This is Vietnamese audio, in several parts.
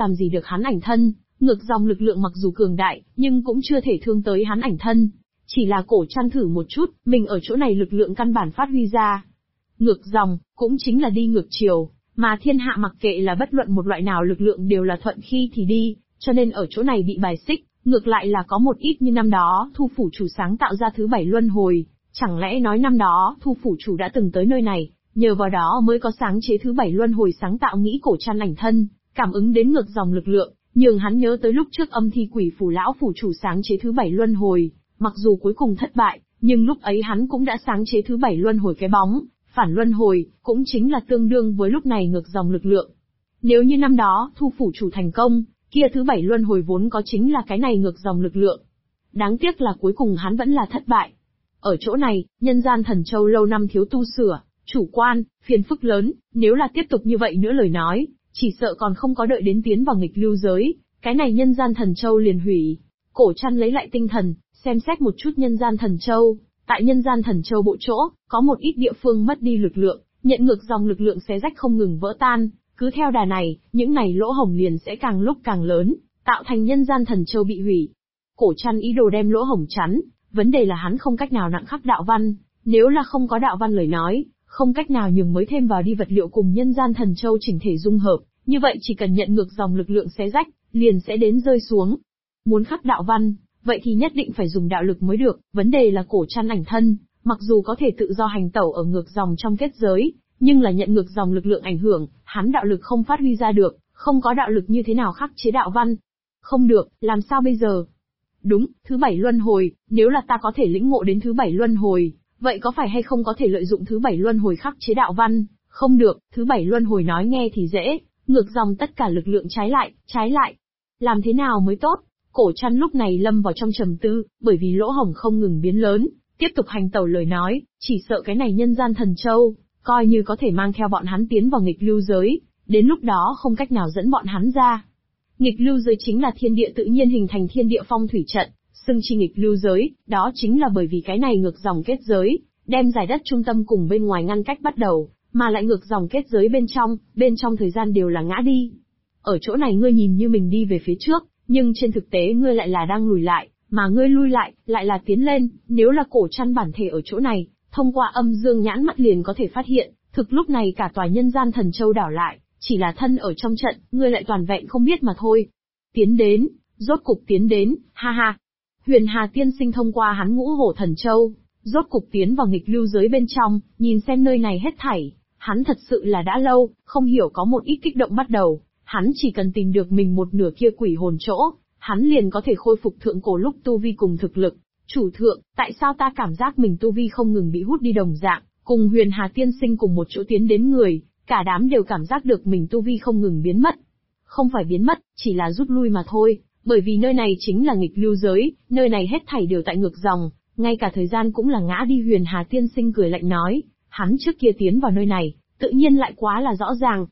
làm gì được hắn ảnh thân. Ngược dòng lực lượng mặc dù cường đại, nhưng cũng chưa thể thương tới hắn ảnh thân. Chỉ là Cổ Trăn thử một chút, mình ở chỗ này lực lượng căn bản phát huy ra. Ngược dòng, cũng chính là đi ngược chiều, mà thiên hạ mặc kệ là bất luận một loại nào lực lượng đều là thuận khi thì đi, cho nên ở chỗ này bị bài xích, ngược lại là có một ít như năm đó, Thu Phủ Chủ sáng tạo ra thứ 7 luân hồi. Chẳng lẽ nói năm đó, Thu Phủ Chủ đã từng tới nơi này, nhờ vào đó mới có sáng chế thứ 7 luân hồi sáng tạo nghĩ Cổ Trăn ảnh thân, cảm ứng đến ngược dòng lực lượng, nhường hắn nhớ tới lúc trước Âm Thi Quỷ Phủ lão phủ chủ sáng chế thứ 7 luân hồi, mặc dù cuối cùng thất bại, nhưng lúc ấy hắn cũng đã sáng chế thứ 7 luân hồi cái bóng, phản luân hồi, cũng chính là tương đương với lúc này ngược dòng lực lượng. Nếu như năm đó, Thu Phủ Chủ thành công, kia thứ 7 luân hồi vốn có chính là cái này ngược dòng lực lượng. Đáng tiếc là cuối cùng hắn vẫn là thất bại. Ở chỗ này, nhân gian thần châu lâu năm thiếu tu sửa, chủ quan, phiền phức lớn, nếu là tiếp tục như vậy nữa lời nói, chỉ sợ còn không có đợi đến tiến vào nghịch lưu giới, cái này nhân gian thần châu liền hủy. Cổ Trăn lấy lại tinh thần, xem xét một chút nhân gian thần châu, tại nhân gian thần châu bộ chỗ, có một ít địa phương mất đi lực lượng, nhận ngược dòng lực lượng xé rách không ngừng vỡ tan, cứ theo đà này, những này lỗ hổng liền sẽ càng lúc càng lớn, tạo thành nhân gian thần châu bị hủy. Cổ Trăn ý đồ đem lỗ hổng chắn, vấn đề là hắn không cách nào nặng khắc đạo văn, nếu là không có đạo văn lời nói, không cách nào nhường mới thêm vào đi vật liệu cùng nhân gian thần châu chỉnh thể dung hợp, như vậy chỉ cần nhận ngược dòng lực lượng xé rách, liền sẽ đến rơi xuống. Muốn khắc đạo văn, vậy thì nhất định phải dùng đạo lực mới được, vấn đề là Cổ Trăn ảnh thân, mặc dù có thể tự do hành tẩu ở ngược dòng trong kết giới, nhưng là nhận ngược dòng lực lượng ảnh hưởng, hắn đạo lực không phát huy ra được, không có đạo lực như thế nào khắc chế đạo văn. Không được, làm sao bây giờ? Đúng, thứ 7 luân hồi, nếu là ta có thể lĩnh ngộ đến thứ 7 luân hồi, vậy có phải hay không có thể lợi dụng thứ 7 luân hồi khắc chế đạo văn? Không được, thứ 7 luân hồi nói nghe thì dễ, ngược dòng tất cả lực lượng trái lại. Làm thế nào mới tốt? Cổ Trăn lúc này lâm vào trong trầm tư, bởi vì lỗ hổng không ngừng biến lớn, tiếp tục hành tẩu lời nói, chỉ sợ cái này nhân gian thần châu, coi như có thể mang theo bọn hắn tiến vào nghịch lưu giới, đến lúc đó không cách nào dẫn bọn hắn ra. Nghịch lưu giới chính là thiên địa tự nhiên hình thành thiên địa phong thủy trận, xưng chi nghịch lưu giới, đó chính là bởi vì cái này ngược dòng kết giới, đem giải đất trung tâm cùng bên ngoài ngăn cách bắt đầu, mà lại ngược dòng kết giới bên trong thời gian đều là ngã đi. Ở chỗ này ngươi nhìn như mình đi về phía trước, nhưng trên thực tế ngươi lại là đang lùi lại, mà ngươi lui lại là tiến lên, nếu là Cổ Trăn bản thể ở chỗ này, thông qua âm dương nhãn mắt liền có thể phát hiện, thực lúc này cả tòa nhân gian thần châu đảo lại, chỉ là thân ở trong trận, ngươi lại toàn vẹn không biết mà thôi. Tiến đến, rốt cục tiến đến, ha ha. Huyền Hà tiên sinh thông qua hắn ngũ hổ thần châu, rốt cục tiến vào nghịch lưu giới bên trong, nhìn xem nơi này hết thảy, hắn thật sự là đã lâu, không hiểu có một ít kích động bắt đầu, hắn chỉ cần tìm được mình một nửa kia quỷ hồn chỗ, hắn liền có thể khôi phục thượng cổ lúc tu vi cùng thực lực. Chủ thượng, tại sao ta cảm giác mình tu vi không ngừng bị hút đi đồng dạng, cùng Huyền Hà tiên sinh cùng một chỗ tiến đến người, cả đám đều cảm giác được mình tu vi không ngừng biến mất. Không phải biến mất, chỉ là rút lui mà thôi, bởi vì nơi này chính là nghịch lưu giới, nơi này hết thảy đều tại ngược dòng, ngay cả thời gian cũng là ngã đi. Huyền Hà tiên sinh cười lạnh nói, hắn trước kia tiến vào nơi này, tự nhiên lại quá là rõ ràng.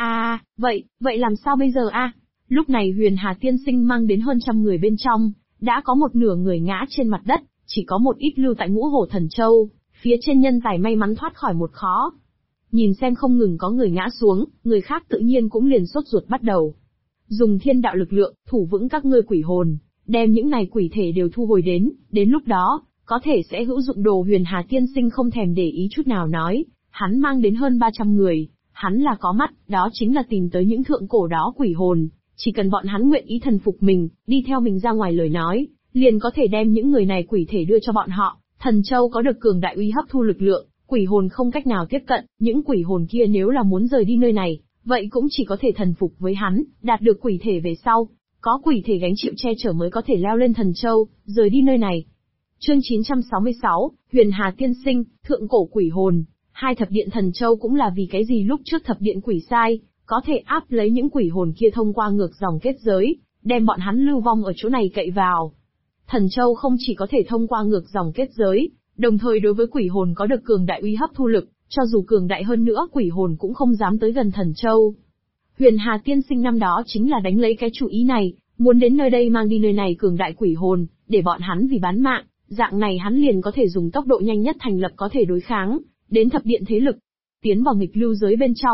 Vậy làm sao bây giờ a? Lúc này Huyền Hà tiên sinh mang đến hơn trăm người bên trong, đã có một nửa người ngã trên mặt đất, chỉ có một ít lưu tại ngũ hổ thần châu, phía trên nhân tài may mắn thoát khỏi một khó. Nhìn xem không ngừng có người ngã xuống, người khác tự nhiên cũng liền sốt ruột bắt đầu. Dùng thiên đạo lực lượng, thủ vững các ngươi quỷ hồn, đem những này quỷ thể đều thu hồi đến lúc đó, có thể sẽ hữu dụng đồ. Huyền Hà tiên sinh không thèm để ý chút nào nói, hắn mang đến hơn 300 người, hắn là có mắt, đó chính là tìm tới những thượng cổ đó quỷ hồn, chỉ cần bọn hắn nguyện ý thần phục mình, đi theo mình ra ngoài lời nói, liền có thể đem những người này quỷ thể đưa cho bọn họ. Thần châu có được cường đại uy hấp thu lực lượng, quỷ hồn không cách nào tiếp cận, những quỷ hồn kia nếu là muốn rời đi nơi này, vậy cũng chỉ có thể thần phục với hắn, đạt được quỷ thể về sau, có quỷ thể gánh chịu che chở mới có thể leo lên thần châu, rời đi nơi này. Chương 966, Huyền Hà tiên sinh, thượng cổ quỷ hồn. Hai thập điện thần châu cũng là vì cái gì lúc trước thập điện quỷ sai, có thể áp lấy những quỷ hồn kia thông qua ngược dòng kết giới, đem bọn hắn lưu vong ở chỗ này cậy vào. Thần châu không chỉ có thể thông qua ngược dòng kết giới, đồng thời đối với quỷ hồn có được cường đại uy hấp thu lực, cho dù cường đại hơn nữa quỷ hồn cũng không dám tới gần thần châu. Huyền Hà tiên sinh năm đó chính là đánh lấy cái chủ ý này, muốn đến nơi đây mang đi nơi này cường đại quỷ hồn, để bọn hắn vì bán mạng, dạng này hắn liền có thể dùng tốc độ nhanh nhất thành lập có thể đối kháng đến thập điện thế lực. Tiến vào nghịch lưu giới bên trong,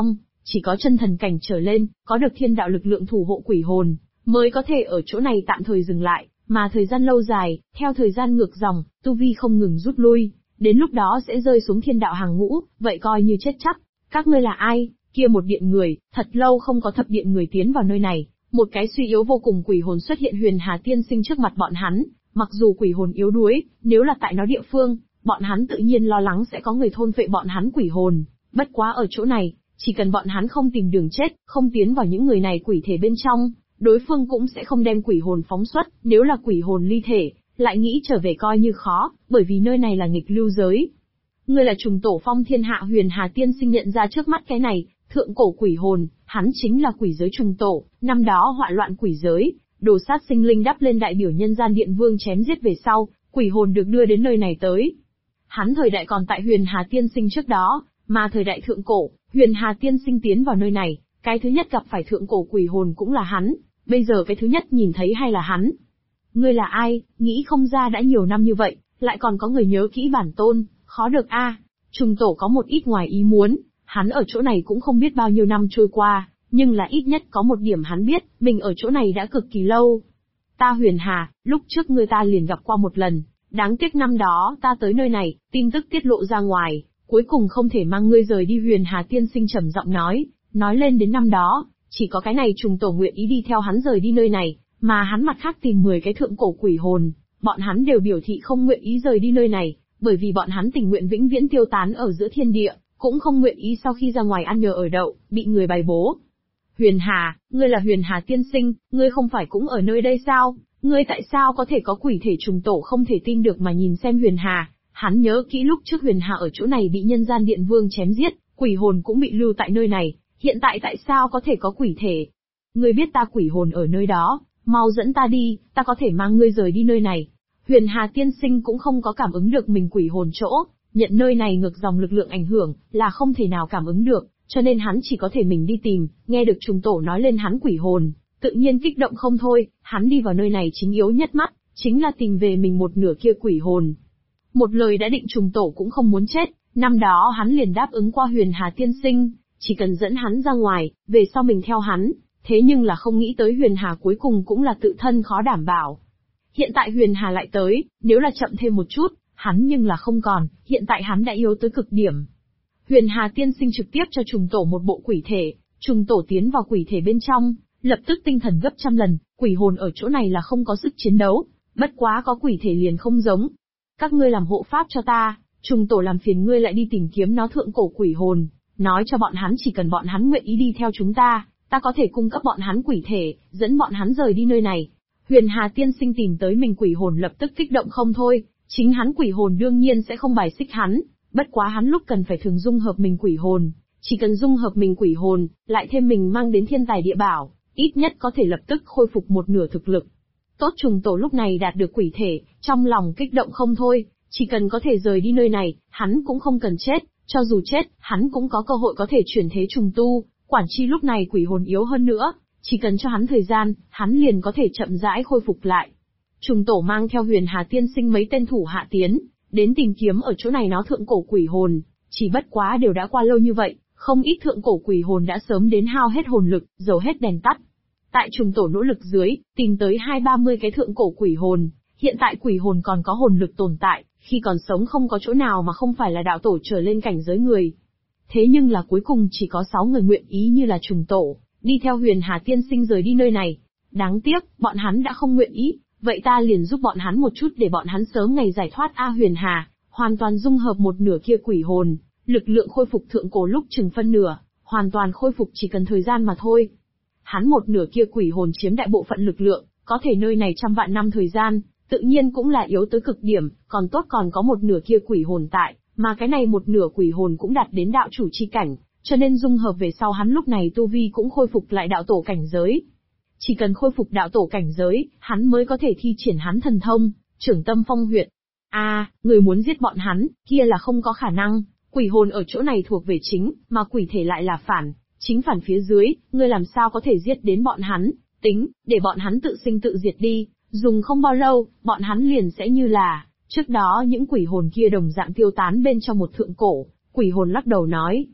Chỉ có chân thần cảnh trở lên, có được thiên đạo lực lượng thủ hộ quỷ hồn, mới có thể ở chỗ này tạm thời dừng lại, mà thời gian lâu dài, theo thời gian ngược dòng, tu vi không ngừng rút lui, đến lúc đó sẽ rơi xuống thiên đạo hàng ngũ, vậy coi như chết chắc. Các ngươi là ai? Kia một điện người, thật lâu không có thập điện người tiến vào nơi này, một cái suy yếu vô cùng quỷ hồn xuất hiện Huyền Hà Tiên Sinh trước mặt bọn hắn, mặc dù quỷ hồn yếu đuối, nếu là tại nó địa phương, bọn hắn tự nhiên lo lắng sẽ có người thôn phệ bọn hắn quỷ hồn, bất quá ở chỗ này, chỉ cần bọn hắn không tìm đường chết, không tiến vào những người này quỷ thể bên trong, đối phương cũng sẽ không đem quỷ hồn phóng xuất, nếu là quỷ hồn ly thể, lại nghĩ trở về coi như khó, bởi vì nơi này là nghịch lưu giới. Ngươi là trùng tổ phong thiên hạ. Huyền Hà Tiên Sinh nhận ra trước mắt cái này, thượng cổ quỷ hồn, hắn chính là quỷ giới trùng tổ, năm đó họa loạn quỷ giới, đồ sát sinh linh đắp lên đại biểu nhân gian điện vương chém giết về sau, quỷ hồn được đưa đến nơi này tới. Hắn thời đại còn tại Huyền Hà Tiên Sinh trước đó, mà thời đại thượng cổ, Huyền Hà Tiên Sinh tiến vào nơi này, cái thứ nhất gặp phải thượng cổ quỷ hồn cũng là hắn, bây giờ cái thứ nhất nhìn thấy hay là hắn. Ngươi là ai, nghĩ không ra đã nhiều năm như vậy, lại còn có người nhớ kỹ bản tôn, khó được a. Trùng tổ có một ít ngoài ý muốn, hắn ở chỗ này cũng không biết bao nhiêu năm trôi qua, nhưng là ít nhất có một điểm hắn biết, mình ở chỗ này đã cực kỳ lâu. Ta Huyền Hà, lúc trước ngươi ta liền gặp qua một lần, đáng tiếc năm đó ta tới nơi này, tin tức tiết lộ ra ngoài, cuối cùng không thể mang ngươi rời đi. Huyền Hà Tiên Sinh trầm giọng nói lên đến năm đó, chỉ có cái này trùng tổ nguyện ý đi theo hắn rời đi nơi này, mà hắn mặt khác tìm 10 cái thượng cổ quỷ hồn, bọn hắn đều biểu thị không nguyện ý rời đi nơi này, bởi vì bọn hắn tình nguyện vĩnh viễn tiêu tán ở giữa thiên địa, cũng không nguyện ý sau khi ra ngoài ăn nhờ ở đậu, bị người bài bố. Huyền Hà, ngươi là Huyền Hà Tiên Sinh, ngươi không phải cũng ở nơi đây sao? Ngươi tại sao có thể có quỷ thể? Trùng tổ không thể tin được mà nhìn xem Huyền Hà, hắn nhớ kỹ lúc trước Huyền Hà ở chỗ này bị nhân gian điện vương chém giết, quỷ hồn cũng bị lưu tại nơi này, hiện tại tại sao có thể có quỷ thể? Ngươi biết ta quỷ hồn ở nơi đó, mau dẫn ta đi, ta có thể mang ngươi rời đi nơi này. Huyền Hà Tiên Sinh cũng không có cảm ứng được mình quỷ hồn chỗ, nhận nơi này ngược dòng lực lượng ảnh hưởng, là không thể nào cảm ứng được, cho nên hắn chỉ có thể mình đi tìm, nghe được trùng tổ nói lên hắn quỷ hồn, tự nhiên kích động không thôi, hắn đi vào nơi này chính yếu nhất mắt, chính là tìm về mình một nửa kia quỷ hồn. Một lời đã định, trùng tổ cũng không muốn chết, năm đó hắn liền đáp ứng qua Huyền Hà Tiên Sinh, chỉ cần dẫn hắn ra ngoài, về sau mình theo hắn, thế nhưng là không nghĩ tới Huyền Hà cuối cùng cũng là tự thân khó đảm bảo. Hiện tại Huyền Hà lại tới, nếu là chậm thêm một chút, hắn nhưng là không còn, hiện tại hắn đã yếu tới cực điểm. Huyền Hà Tiên Sinh trực tiếp cho trùng tổ một bộ quỷ thể, trùng tổ tiến vào quỷ thể bên trong, lập tức tinh thần gấp trăm lần, quỷ hồn ở chỗ này là không có sức chiến đấu, bất quá có quỷ thể liền không giống. Các ngươi làm hộ pháp cho ta, trùng tổ làm phiền ngươi lại đi tìm kiếm nó thượng cổ quỷ hồn, nói cho bọn hắn chỉ cần bọn hắn nguyện ý đi theo chúng ta, ta có thể cung cấp bọn hắn quỷ thể, dẫn bọn hắn rời đi nơi này. Huyền Hà Tiên Sinh tìm tới mình quỷ hồn lập tức kích động không thôi, chính hắn quỷ hồn đương nhiên sẽ không bài xích hắn, bất quá hắn lúc cần phải thường dung hợp mình quỷ hồn, chỉ cần dung hợp mình quỷ hồn, lại thêm mình mang đến thiên tài địa bảo, ít nhất có thể lập tức khôi phục một nửa thực lực. Tốt, trùng tổ lúc này đạt được quỷ thể, trong lòng kích động không thôi, chỉ cần có thể rời đi nơi này, hắn cũng không cần chết, cho dù chết, hắn cũng có cơ hội có thể chuyển thế trùng tu, quản chi lúc này quỷ hồn yếu hơn nữa, chỉ cần cho hắn thời gian, hắn liền có thể chậm rãi khôi phục lại. Trùng tổ mang theo Huyền Hà Tiên Sinh mấy tên thủ hạ tiến, đến tìm kiếm ở chỗ này nó thượng cổ quỷ hồn, chỉ bất quá đều đã qua lâu như vậy, không ít thượng cổ quỷ hồn đã sớm đến hao hết hồn lực, dầu hết đèn tắt. Tại trùng tổ nỗ lực dưới, tìm tới 20-30 cái thượng cổ quỷ hồn, hiện tại quỷ hồn còn có hồn lực tồn tại, khi còn sống không có chỗ nào mà không phải là đạo tổ trở lên cảnh giới người. Thế nhưng là cuối cùng chỉ có 6 người nguyện ý như là trùng tổ, đi theo Huyền Hà Tiên Sinh rời đi nơi này. Đáng tiếc, bọn hắn đã không nguyện ý, vậy ta liền giúp bọn hắn một chút để bọn hắn sớm ngày giải thoát. Huyền Hà, hoàn toàn dung hợp một nửa kia quỷ hồn, lực lượng khôi phục thượng cổ lúc chừng phân nửa, hoàn toàn khôi phục chỉ cần thời gian mà thôi. Hắn một nửa kia quỷ hồn chiếm đại bộ phận lực lượng, có thể nơi này trăm vạn năm thời gian, tự nhiên cũng là yếu tới cực điểm, còn tốt còn có một nửa kia quỷ hồn tại, mà cái này một nửa quỷ hồn cũng đạt đến đạo chủ chi cảnh, cho nên dung hợp về sau hắn lúc này tu vi cũng khôi phục lại đạo tổ cảnh giới. Chỉ cần khôi phục đạo tổ cảnh giới, hắn mới có thể thi triển hắn thần thông, trưởng tâm phong huyệt. Người muốn giết bọn hắn, kia là không có khả năng, quỷ hồn ở chỗ này thuộc về chính, mà quỷ thể lại là phản, chính phản phía dưới, ngươi làm sao có thể giết đến bọn hắn, tính, để bọn hắn tự sinh tự diệt đi, dùng không bao lâu, bọn hắn liền sẽ như là, trước đó những quỷ hồn kia đồng dạng tiêu tán bên trong một thượng cổ, quỷ hồn lắc đầu nói.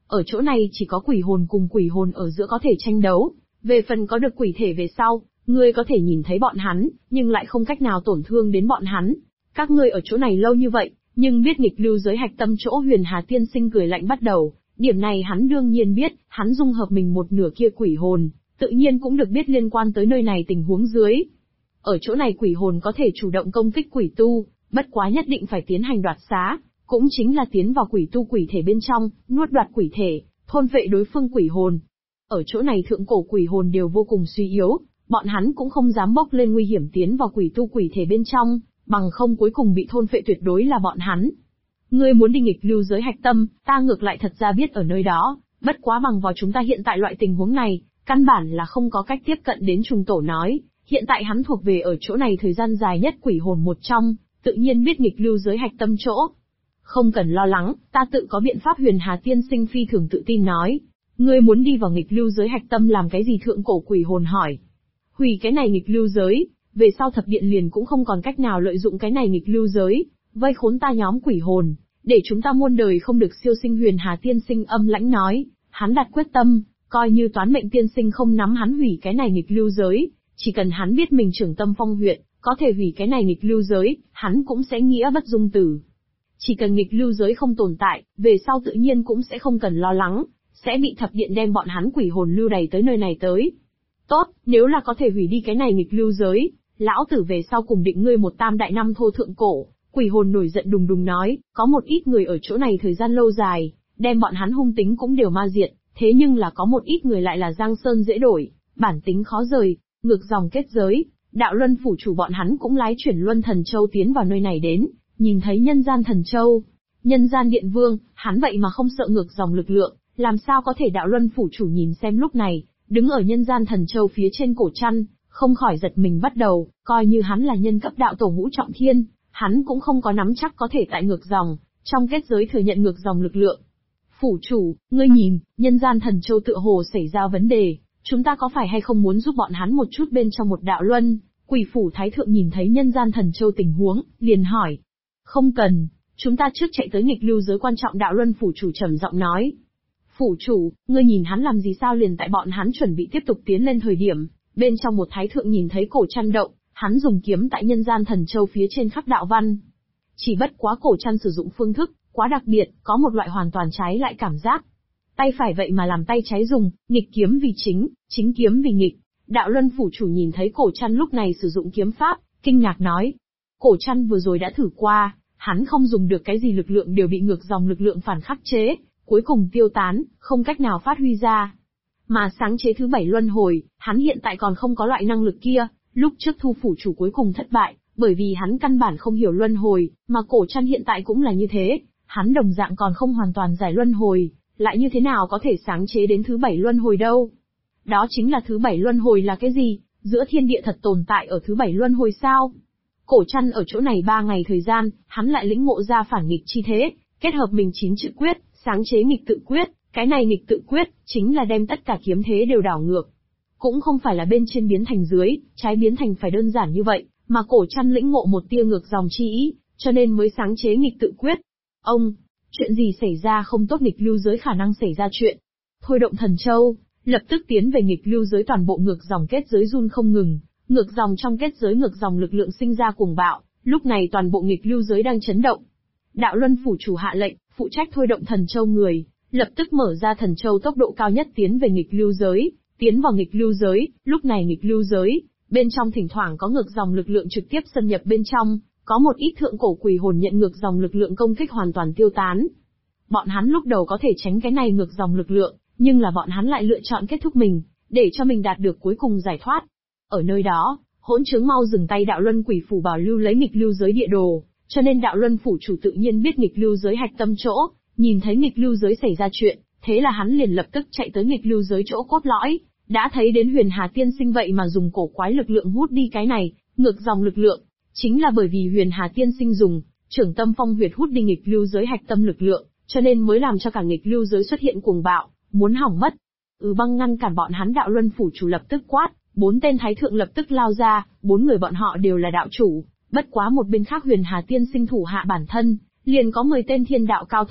Ở chỗ này chỉ có quỷ hồn cùng quỷ hồn ở giữa có thể tranh đấu, về phần có được quỷ thể về sau, ngươi có thể nhìn thấy bọn hắn, nhưng lại không cách nào tổn thương đến bọn hắn. Các ngươi ở chỗ này lâu như vậy, nhưng biết nghịch lưu giới hạch tâm chỗ Huyền Hà Tiên Sinh cười lạnh bắt đầu, điểm này hắn đương nhiên biết, hắn dung hợp mình một nửa kia quỷ hồn, tự nhiên cũng được biết liên quan tới nơi này tình huống dưới. Ở chỗ này quỷ hồn có thể chủ động công kích quỷ tu, bất quá nhất định phải tiến hành đoạt xá, cũng chính là tiến vào quỷ tu quỷ thể bên trong, nuốt đoạt quỷ thể, thôn phệ đối phương quỷ hồn. Ở chỗ này thượng cổ quỷ hồn đều vô cùng suy yếu, bọn hắn cũng không dám bốc lên nguy hiểm tiến vào quỷ tu quỷ thể bên trong, bằng không cuối cùng bị thôn phệ tuyệt đối là bọn hắn. Ngươi muốn đi nghịch lưu giới hạch tâm, ta ngược lại thật ra biết ở nơi đó, bất quá bằng vào chúng ta hiện tại loại tình huống này, căn bản là không có cách tiếp cận đến trùng tổ nói, hiện tại hắn thuộc về ở chỗ này thời gian dài nhất quỷ hồn một trong, tự nhiên biết nghịch lưu giới hạch tâm chỗ. Không cần lo lắng, ta tự có biện pháp. Huyền Hà Tiên Sinh phi thường tự tin nói. Ngươi muốn đi vào nghịch lưu giới hạch tâm làm cái gì? Thượng cổ quỷ hồn hỏi. Hủy cái này nghịch lưu giới, về sau thập điện liền cũng không còn cách nào lợi dụng cái này nghịch lưu giới, vây khốn ta nhóm quỷ hồn, để chúng ta muôn đời không được siêu sinh. Huyền Hà Tiên Sinh âm lãnh nói, hắn đặt quyết tâm, coi như Toán Mệnh Tiên Sinh không nắm hắn hủy cái này nghịch lưu giới, chỉ cần hắn biết mình trưởng tâm phong huyện, có thể hủy cái này nghịch lưu giới, hắn cũng sẽ nghĩa bất dung tử. Chỉ cần nghịch lưu giới không tồn tại, về sau tự nhiên cũng sẽ không cần lo lắng, sẽ bị thập điện đem bọn hắn quỷ hồn lưu đày tới nơi này tới. Tốt, nếu là có thể hủy đi cái này nghịch lưu giới, lão tử về sau cùng định ngươi một tam đại năm thô thượng cổ. Quỷ hồn nổi giận đùng đùng nói, có một ít người ở chỗ này thời gian lâu dài, đem bọn hắn hung tính cũng đều ma diệt, thế nhưng là có một ít người lại là giang sơn dễ đổi, bản tính khó rời, ngược dòng kết giới, đạo luân phủ chủ bọn hắn cũng lái chuyển luân thần châu tiến vào nơi này đến, nhìn thấy nhân gian thần châu, nhân gian điện vương, hắn vậy mà không sợ ngược dòng lực lượng, làm sao có thể? Đạo luân phủ chủ nhìn xem lúc này, đứng ở nhân gian thần châu phía trên cổ chăn, không khỏi giật mình bắt đầu, coi như hắn là nhân cấp đạo tổ ngũ trọng thiên, hắn cũng không có nắm chắc có thể tại ngược dòng, trong kết giới thừa nhận ngược dòng lực lượng. Phủ chủ, ngươi nhìn, nhân gian thần châu tựa hồ xảy ra vấn đề, chúng ta có phải hay không muốn giúp bọn hắn một chút? Bên trong một đạo luân, quỷ phủ thái thượng nhìn thấy nhân gian thần châu tình huống, liền hỏi. Không cần, chúng ta trước chạy tới nghịch lưu giới quan trọng. Đạo luân phủ chủ trầm giọng nói. Phủ chủ, ngươi nhìn hắn làm gì sao? Liền tại bọn hắn chuẩn bị tiếp tục tiến lên thời điểm, bên trong một thái thượng nhìn thấy cổ chăn động, hắn dùng kiếm tại nhân gian thần châu phía trên khắc đạo văn. Chỉ bất quá cổ chăn sử dụng phương thức quá đặc biệt, có một loại hoàn toàn trái lại cảm giác. Tay phải vậy mà làm tay trái dùng, nghịch kiếm vì chính, chính kiếm vì nghịch. Đạo luân phủ chủ nhìn thấy cổ chăn lúc này sử dụng kiếm pháp, kinh ngạc nói. Cổ chăn vừa rồi đã thử qua, hắn không dùng được cái gì lực lượng đều bị ngược dòng lực lượng phản khắc chế, cuối cùng tiêu tán, không cách nào phát huy ra. Mà sáng chế thứ 7 luân hồi, hắn hiện tại còn không có loại năng lực kia, lúc trước thu phủ chủ cuối cùng thất bại, bởi vì hắn căn bản không hiểu luân hồi, mà cổ chăn hiện tại cũng là như thế, hắn đồng dạng còn không hoàn toàn giải luân hồi, lại như thế nào có thể sáng chế đến thứ 7 luân hồi đâu? Đó chính là thứ 7 luân hồi là cái gì? Giữa thiên địa thật tồn tại ở thứ 7 luân hồi sao? Cổ chăn ở chỗ này 3 ngày thời gian, hắn lại lĩnh ngộ ra phản nghịch chi thế, kết hợp mình 9 chữ quyết, sáng chế nghịch tự quyết, cái này nghịch tự quyết, chính là đem tất cả kiếm thế đều đảo ngược. Cũng không phải là bên trên biến thành dưới, trái biến thành phải đơn giản như vậy, mà cổ chăn lĩnh ngộ một tia ngược dòng chi ý, cho nên mới sáng chế nghịch tự quyết. Ông, chuyện gì xảy ra không tốt? Nghịch lưu giới khả năng xảy ra chuyện. Thôi động thần châu, lập tức tiến về nghịch lưu giới. Toàn bộ ngược dòng kết giới run không ngừng, ngược dòng trong kết giới ngược dòng lực lượng sinh ra cuồng bạo, lúc này toàn bộ nghịch lưu giới đang chấn động. Đạo luân phủ chủ hạ lệnh, phụ trách thôi động thần châu người, lập tức mở ra thần châu tốc độ cao nhất tiến về nghịch lưu giới, tiến vào nghịch lưu giới. Lúc này nghịch lưu giới, bên trong thỉnh thoảng có ngược dòng lực lượng trực tiếp xâm nhập bên trong, có một ít thượng cổ quỷ hồn nhận ngược dòng lực lượng công kích hoàn toàn tiêu tán. Bọn hắn lúc đầu có thể tránh cái này ngược dòng lực lượng, nhưng là bọn hắn lại lựa chọn kết thúc mình, để cho mình đạt được cuối cùng giải thoát. Ở nơi đó, hỗn chứng mau dừng tay. Đạo luân quỷ phủ bảo lưu lấy nghịch lưu giới địa đồ, cho nên đạo luân phủ chủ tự nhiên biết nghịch lưu giới hạch tâm chỗ, nhìn thấy nghịch lưu giới xảy ra chuyện, thế là hắn liền lập tức chạy tới nghịch lưu giới chỗ cốt lõi, đã thấy đến Huyền Hà Tiên Sinh vậy mà dùng cổ quái lực lượng hút đi cái này ngược dòng lực lượng, chính là bởi vì Huyền Hà Tiên Sinh dùng trưởng tâm phong huyệt hút đi nghịch lưu giới hạch tâm lực lượng, cho nên mới làm cho cả nghịch lưu giới xuất hiện cuồng bạo, muốn hỏng mất. Băng ngăn cản bọn hắn. Đạo luân phủ chủ lập tức quát, 4 tên thái thượng lập tức lao ra, 4 người bọn họ đều là đạo chủ, bất quá một bên khác Huyền Hà Tiên Sinh thủ hạ bản thân, liền có 10 tên thiên đạo cao thủ,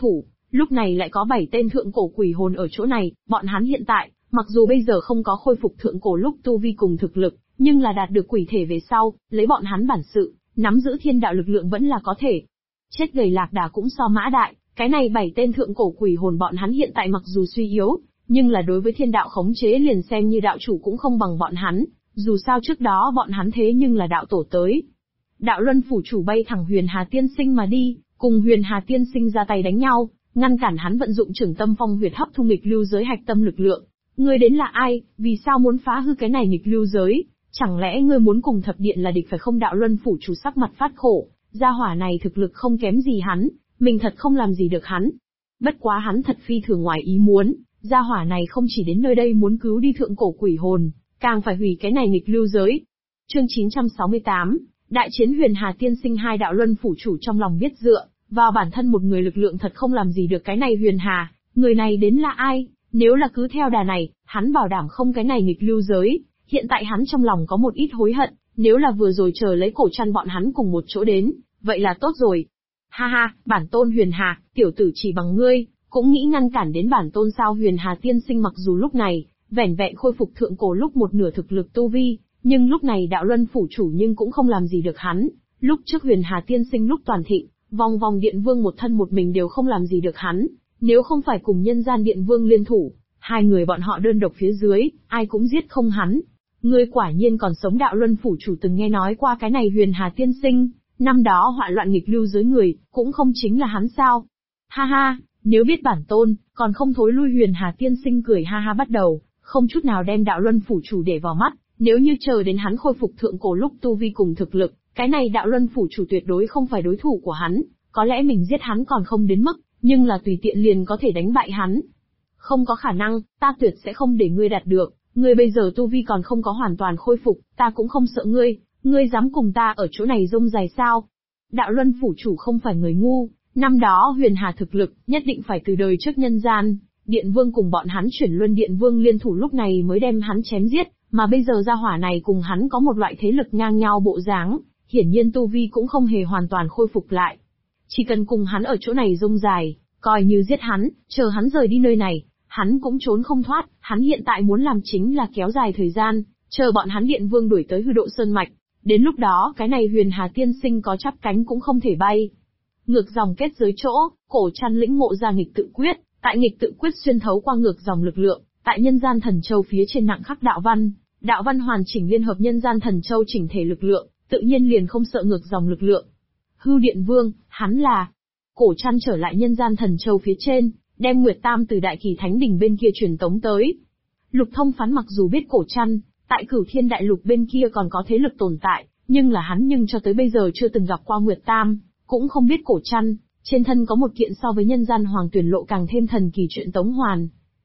Lúc này lại có 7 tên thượng cổ quỷ hồn ở chỗ này, bọn hắn hiện tại, mặc dù bây giờ không có khôi phục thượng cổ lúc tu vi cùng thực lực, nhưng là đạt được quỷ thể về sau, lấy bọn hắn bản sự, nắm giữ thiên đạo lực lượng vẫn là có thể. Chết gầy lạc đà cũng so mã đại, cái này 7 tên thượng cổ quỷ hồn bọn hắn hiện tại mặc dù suy yếu, nhưng là đối với thiên đạo khống chế liền xem như đạo chủ cũng không bằng bọn hắn, dù sao trước đó bọn hắn thế nhưng là đạo tổ tới. Đạo luân phủ chủ bay thẳng Huyền Hà Tiên Sinh mà đi, cùng Huyền Hà Tiên Sinh ra tay đánh nhau, ngăn cản hắn vận dụng Trưởng Tâm Phong huyệt hấp thu nghịch lưu giới hạch tâm lực lượng. Ngươi đến là ai, vì sao muốn phá hư cái này nghịch lưu giới? Chẳng lẽ ngươi muốn cùng thập điện là địch phải không? Đạo luân phủ chủ sắc mặt phát khổ, gia hỏa này thực lực không kém gì hắn, mình thật không làm gì được hắn. Bất quá hắn thật phi thường ngoài ý muốn, gia hỏa này không chỉ đến nơi đây muốn cứu đi thượng cổ quỷ hồn, càng phải hủy cái này nghịch lưu giới. Chương 968, Đại chiến Huyền Hà Tiên Sinh. Hai đạo luân phủ chủ trong lòng biết dựa vào bản thân một người lực lượng thật không làm gì được cái này Huyền Hà, người này đến là ai? Nếu là cứ theo đà này, hắn bảo đảm không cái này nghịch lưu giới. Hiện tại hắn trong lòng có một ít hối hận, nếu là vừa rồi chờ lấy cổ chăn bọn hắn cùng một chỗ đến, vậy là tốt rồi. Ha ha, bản tôn Huyền Hà, tiểu tử chỉ bằng ngươi, cũng nghĩ ngăn cản đến bản tôn sao? Huyền Hà Tiên Sinh mặc dù lúc này, vẻn vẹn khôi phục thượng cổ lúc một nửa thực lực tu vi, nhưng lúc này đạo luân phủ chủ nhưng cũng không làm gì được hắn. Lúc trước Huyền Hà Tiên Sinh lúc toàn thịnh, vòng vòng điện vương một thân một mình đều không làm gì được hắn, nếu không phải cùng nhân gian điện vương liên thủ, hai người bọn họ đơn độc phía dưới, ai cũng giết không hắn. Ngươi quả nhiên còn sống. Đạo luân phủ chủ từng nghe nói qua cái này Huyền Hà Tiên Sinh, năm đó họa loạn nghịch lưu giới người, cũng không chính là hắn sao? Ha ha, nếu biết bản tôn, còn không thối lui. Huyền Hà Tiên Sinh cười ha ha bắt đầu, không chút nào đem đạo luân phủ chủ để vào mắt, nếu như chờ đến hắn khôi phục thượng cổ lúc tu vi cùng thực lực, cái này đạo luân phủ chủ tuyệt đối không phải đối thủ của hắn, có lẽ mình giết hắn còn không đến mức, nhưng là tùy tiện liền có thể đánh bại hắn. Không có khả năng, ta tuyệt sẽ không để ngươi đạt được, ngươi bây giờ tu vi còn không có hoàn toàn khôi phục, ta cũng không sợ ngươi, ngươi dám cùng ta ở chỗ này rông dài sao? Đạo luân phủ chủ không phải người ngu, năm đó Huyền Hà thực lực, nhất định phải từ đời trước nhân gian, điện vương cùng bọn hắn chuyển luân điện vương liên thủ lúc này mới đem hắn chém giết, mà bây giờ gia hỏa này cùng hắn có một loại thế lực ngang nhau bộ dáng, hiển nhiên tu vi cũng không hề hoàn toàn khôi phục lại. Chỉ cần cùng hắn ở chỗ này rông dài, coi như giết hắn, chờ hắn rời đi nơi này, hắn cũng trốn không thoát. Hắn hiện tại muốn làm chính là kéo dài thời gian, chờ bọn hắn điện vương đuổi tới Hư Độ Sơn Mạch. Đến lúc đó cái này Huyền Hà Tiên Sinh có chắp cánh cũng không thể bay. Ngược dòng kết giới chỗ, cổ chăn lĩnh ngộ ra nghịch tự quyết, tại nghịch tự quyết xuyên thấu qua ngược dòng lực lượng, tại nhân gian thần châu phía trên nặng khắc đạo văn hoàn chỉnh liên hợp nhân gian thần châu chỉnh thể lực lượng, tự nhiên liền không sợ ngược dòng lực lượng. Hư Điện Vương, hắn là cổ chăn trở lại nhân gian thần châu phía trên, đem Nguyệt Tam từ Đại Kỳ Thánh Đỉnh bên kia truyền tống tới. Lục Thông Phán mặc dù biết cổ chăn, tại Cửu Thiên Đại Lục bên kia còn có thế lực tồn tại, nhưng là hắn cho tới bây giờ chưa từng gặp qua Nguyệt Tam, cũng không biết cổ chăn, trên thân có một kiện so với nhân gian hoàng tuyển lộ càng thêm thần kỳ chuyện tống hoàn.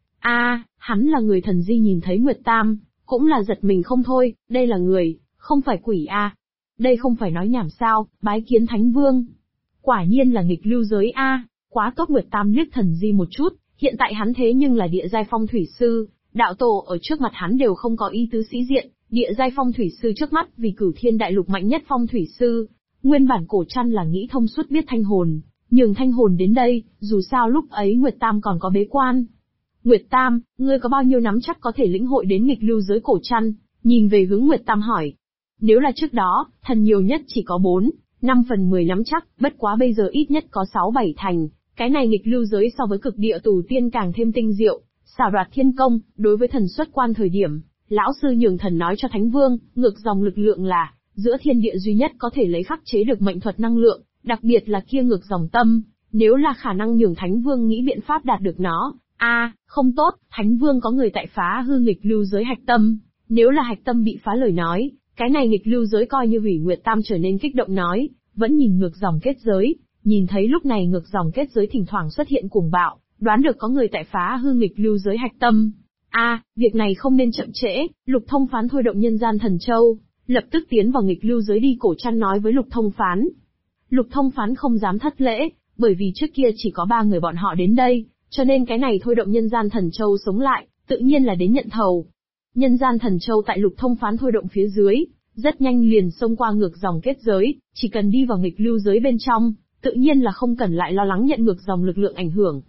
Hắn là người thần di nhìn thấy Nguyệt Tam, cũng là giật mình không thôi, đây là người, không phải quỷ Đây không phải nói nhảm sao, bái kiến Thánh Vương. Quả nhiên là nghịch lưu giới quá tốt. Nguyệt Tam liếc thần di một chút, hiện tại hắn thế nhưng là địa giai phong thủy sư, đạo tổ ở trước mặt hắn đều không có ý tứ sĩ diện, địa giai phong thủy sư trước mắt vì Cửu Thiên Đại Lục mạnh nhất phong thủy sư. Nguyên bản cổ chăn là nghĩ thông suốt biết thanh hồn, nhường thanh hồn đến đây, dù sao lúc ấy Nguyệt Tam còn có bế quan. Nguyệt Tam, ngươi có bao nhiêu nắm chắc có thể lĩnh hội đến nghịch lưu giới? Cổ chăn nhìn về hướng Nguyệt Tam hỏi. Nếu là trước đó, thần nhiều nhất chỉ có 4-5/10 nắm chắc, bất quá bây giờ ít nhất có 6-7 thành. Cái này nghịch lưu giới so với cực địa tù tiên càng thêm tinh diệu, xảo đoạt thiên công. Đối với thần xuất quan thời điểm, lão sư nhường thần nói cho Thánh Vương, ngược dòng lực lượng là giữa thiên địa duy nhất có thể lấy khắc chế được mệnh thuật năng lượng, đặc biệt là kia ngược dòng tâm, nếu là khả năng nhường Thánh Vương nghĩ biện pháp đạt được nó. Không tốt, Thánh Vương có người tại phá hư nghịch lưu giới hạch tâm, nếu là hạch tâm bị phá lời nói, cái này nghịch lưu giới coi như hủy. Nguyệt Tam trở nên kích động nói, vẫn nhìn ngược dòng kết giới, nhìn thấy lúc này ngược dòng kết giới thỉnh thoảng xuất hiện cuồng bạo, đoán được có người tại phá hư nghịch lưu giới hạch tâm. Việc này không nên chậm trễ. Lục Thông Phán thôi động nhân gian thần châu, lập tức tiến vào nghịch lưu giới đi. Cổ chăn nói với Lục Thông Phán. Lục Thông Phán không dám thất lễ, bởi vì trước kia chỉ có 3 người bọn họ đến đây, cho nên cái này thôi động nhân gian thần châu sống lại, tự nhiên là đến nhận thầu. Nhân gian thần châu tại Lục Thông Phán thôi động phía dưới, rất nhanh liền xông qua ngược dòng kết giới, chỉ cần đi vào nghịch lưu giới bên trong, tự nhiên là không cần lại lo lắng nhận ngược dòng lực lượng ảnh hưởng.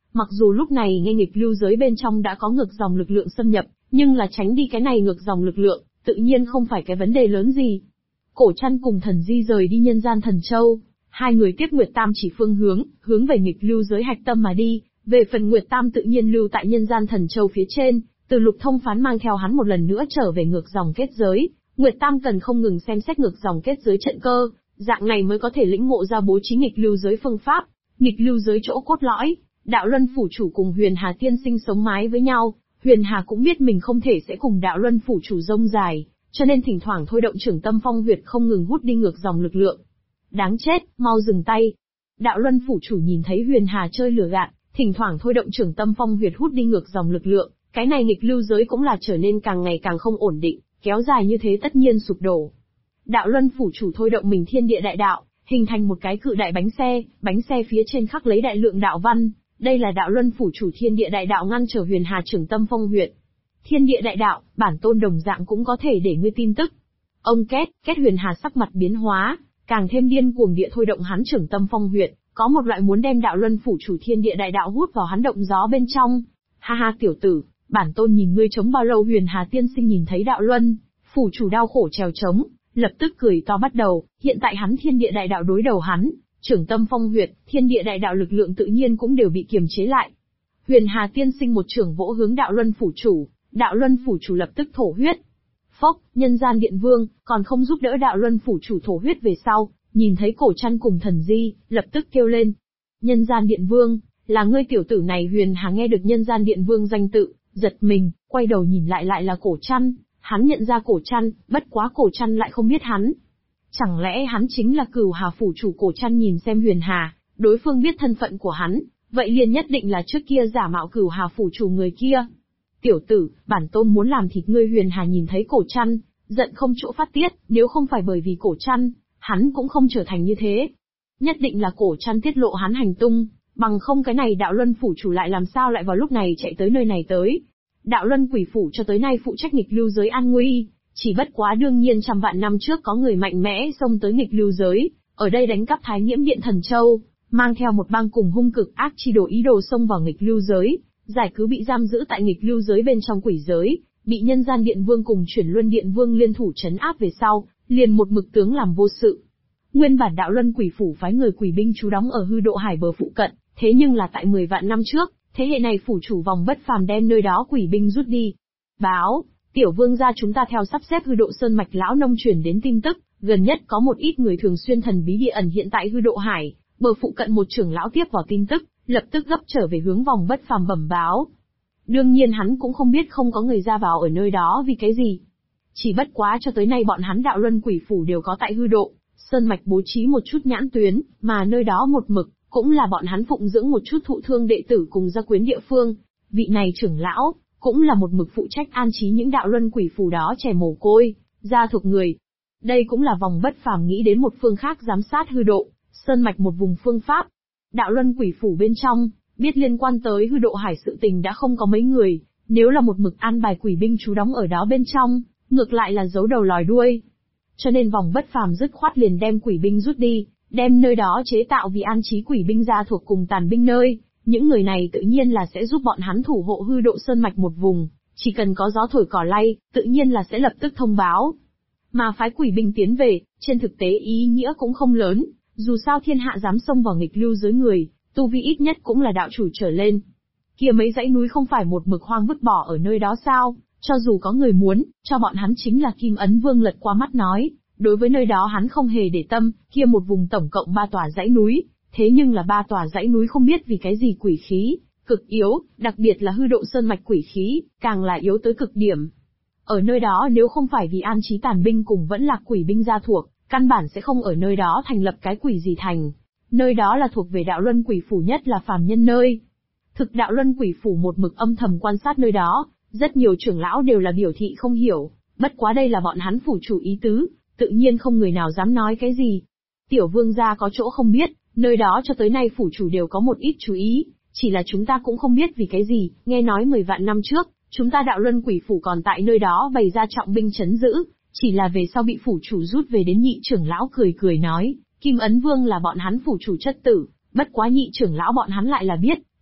Mặc dù lúc này nghe nghịch lưu giới bên trong đã có ngược dòng lực lượng xâm nhập, nhưng là tránh đi cái này ngược dòng lực lượng, tự nhiên không phải cái vấn đề lớn gì. Cổ Trăn cùng Thần Di rời đi nhân gian Thần Châu, hai người tiếp Nguyệt Tam chỉ phương hướng về nghịch lưu giới hạch tâm mà đi, về phần Nguyệt Tam tự nhiên lưu tại nhân gian Thần Châu phía trên, từ Lục Thông Phán mang theo hắn một lần nữa trở về ngược dòng kết giới. Nguyệt Tam cần không ngừng xem xét ngược dòng kết giới trận cơ, dạng này mới có thể lĩnh ngộ ra bố trí nghịch lưu giới phương pháp. Nghịch lưu giới chỗ cốt lõi, Đạo Luân phủ chủ cùng Huyền Hà tiên sinh sống mái với nhau, Huyền Hà cũng biết mình không thể sẽ cùng Đạo Luân phủ chủ rông dài, cho nên thỉnh thoảng thôi động Trưởng Tâm Phong huyệt không ngừng hút đi ngược dòng lực lượng. Đáng chết, mau dừng tay. Đạo Luân phủ chủ nhìn thấy Huyền Hà chơi lừa gạt, thỉnh thoảng thôi động Trưởng Tâm Phong huyệt hút đi ngược dòng lực lượng, cái này nghịch lưu giới cũng là trở nên càng ngày càng không ổn định, kéo dài như thế tất nhiên sụp đổ. Đạo Luân phủ chủ thôi động mình thiên địa đại đạo, hình thành một cái cự đại bánh xe phía trên khắc lấy đại lượng đạo văn, đây là Đạo Luân phủ chủ thiên địa đại đạo ngăn trở Huyền Hà Trưởng Tâm Phong huyệt. Thiên địa đại đạo, bản tôn đồng dạng cũng có thể để ngươi tin tức. Ông két Huyền Hà sắc mặt biến hóa, càng thêm điên cuồng địa thôi động hắn Trưởng Tâm Phong huyệt, có một loại muốn đem Đạo Luân phủ chủ thiên địa đại đạo hút vào hắn động gió bên trong. Ha ha tiểu tử, bản tôn nhìn ngươi chống bao lâu. Huyền Hà tiên sinh nhìn thấy Đạo Luân phủ chủ đau khổ trèo trống, lập tức cười to bắt đầu, hiện tại hắn thiên địa đại đạo đối đầu hắn, Trưởng Tâm Phong huyệt, thiên địa đại đạo lực lượng tự nhiên cũng đều bị kiềm chế lại. Huyền Hà tiên sinh một trưởng vỗ hướng Đạo Luân phủ chủ, Đạo Luân phủ chủ lập tức thổ huyết. Phốc, nhân gian điện vương, còn không giúp đỡ Đạo Luân phủ chủ thổ huyết về sau, nhìn thấy Cổ Trăn cùng Thần Di, lập tức kêu lên. Nhân gian điện vương, là ngươi tiểu tử này. Huyền Hà nghe được nhân gian điện vương danh tự, giật mình, quay đầu nhìn lại là Cổ Trăn, hắn nhận ra Cổ Trăn, bất quá Cổ Trăn lại không biết hắn. Chẳng lẽ hắn chính là Cửu Hà phủ chủ? Cổ Trăn nhìn xem Huyền Hà, đối phương biết thân phận của hắn, vậy liền nhất định là trước kia giả mạo Cửu Hà phủ chủ người kia. Tiểu tử, bản tôn muốn làm thịt ngươi. Huyền Hà nhìn thấy Cổ Trăn, giận không chỗ phát tiết, nếu không phải bởi vì Cổ Trăn, hắn cũng không trở thành như thế. Nhất định là Cổ Trăn tiết lộ hắn hành tung, bằng không cái này Đạo Luân phủ chủ lại làm sao lại vào lúc này chạy tới nơi này tới. Đạo Luân quỷ phủ cho tới nay phụ trách nghịch lưu giới an nguy, chỉ bất quá đương nhiên trăm vạn năm trước có người mạnh mẽ xông tới nghịch lưu giới, ở đây đánh cắp Thái Nhiễm Điện Thần Châu, mang theo một bang cùng hung cực ác chi đồ ý đồ xông vào nghịch lưu giới, giải cứu bị giam giữ tại nghịch lưu giới bên trong quỷ giới, bị nhân gian điện vương cùng chuyển luân điện vương liên thủ trấn áp về sau, liền một mực tướng làm vô sự. Nguyên bản Đạo Luân quỷ phủ phái người quỷ binh trú đóng ở Hư Độ Hải bờ phụ cận, thế nhưng là tại 10 vạn năm trước, thế hệ này phủ chủ vòng bất phàm đem nơi đó quỷ binh rút đi. Báo, tiểu vương gia, chúng ta theo sắp xếp Hư Độ Sơn mạch lão nông truyền đến tin tức, gần nhất có một ít người thường xuyên thần bí địa ẩn hiện tại Hư Độ Hải, bờ phụ cận. Một trưởng lão tiếp vào tin tức, lập tức gấp trở về hướng vòng bất phàm bẩm báo. Đương nhiên hắn cũng không biết không có người ra vào ở nơi đó vì cái gì. Chỉ bất quá cho tới nay bọn hắn Đạo Luân quỷ phủ đều có tại Hư Độ Sơn mạch bố trí một chút nhãn tuyến, mà nơi đó một mực cũng là bọn hắn phụng dưỡng một chút thụ thương đệ tử cùng gia quyến địa phương. Vị này trưởng lão cũng là một mực phụ trách an trí những Đạo Luân quỷ phủ đó trẻ mồ côi, gia thuộc người. Đây cũng là vòng bất phàm nghĩ đến một phương khác giám sát Hư Độ Sơn mạch một vùng phương pháp. Đạo Luân quỷ phủ bên trong, biết liên quan tới Hư Độ Hải sự tình đã không có mấy người, nếu là một mực an bài quỷ binh trú đóng ở đó bên trong, ngược lại là giấu đầu lòi đuôi. Cho nên vòng bất phàm dứt khoát liền đem quỷ binh rút đi, đem nơi đó chế tạo vì an trí quỷ binh gia thuộc cùng tàn binh nơi. Những người này tự nhiên là sẽ giúp bọn hắn thủ hộ Hư Độ Sơn mạch một vùng, chỉ cần có gió thổi cỏ lay, tự nhiên là sẽ lập tức thông báo. Mà phái quỷ binh tiến về, trên thực tế ý nghĩa cũng không lớn, dù sao thiên hạ dám xông vào nghịch lưu giới người, tu vi ít nhất cũng là đạo chủ trở lên. Kia mấy dãy núi không phải một mực hoang vứt bỏ ở nơi đó sao? Cho dù có người muốn, cho bọn hắn chính là Kim Ấn Vương lật qua mắt nói, đối với nơi đó hắn không hề để tâm. Kia một vùng tổng cộng 3 tòa dãy núi, thế nhưng là 3 tòa dãy núi không biết vì cái gì quỷ khí cực yếu, đặc biệt là Hư Độ Sơn mạch quỷ khí càng là yếu tới cực điểm. Ở nơi đó nếu không phải vì an trí tàn binh cùng vẫn là quỷ binh gia thuộc, căn bản sẽ không ở nơi đó thành lập cái quỷ gì thành. Nơi đó là thuộc về Đạo Luân quỷ phủ, nhất là phàm nhân nơi. Thực Đạo Luân quỷ phủ một mực âm thầm quan sát nơi đó, rất nhiều trưởng lão đều là biểu thị không hiểu, bất quá đây là bọn hắn phủ chủ ý tứ, tự nhiên không người nào dám nói cái gì. Tiểu vương gia có chỗ không biết, nơi đó cho tới nay phủ chủ đều có một ít chú ý, chỉ là chúng ta cũng không biết vì cái gì. Nghe nói 10 vạn năm trước, chúng ta Đạo Luân quỷ phủ còn tại nơi đó bày ra trọng binh trấn giữ, chỉ là về sau bị phủ chủ rút về. Đến nhị trưởng lão cười nói, Kim Ấn Vương là bọn hắn phủ chủ chất tử, bất quá nhị trưởng lão bọn hắn lại là biết,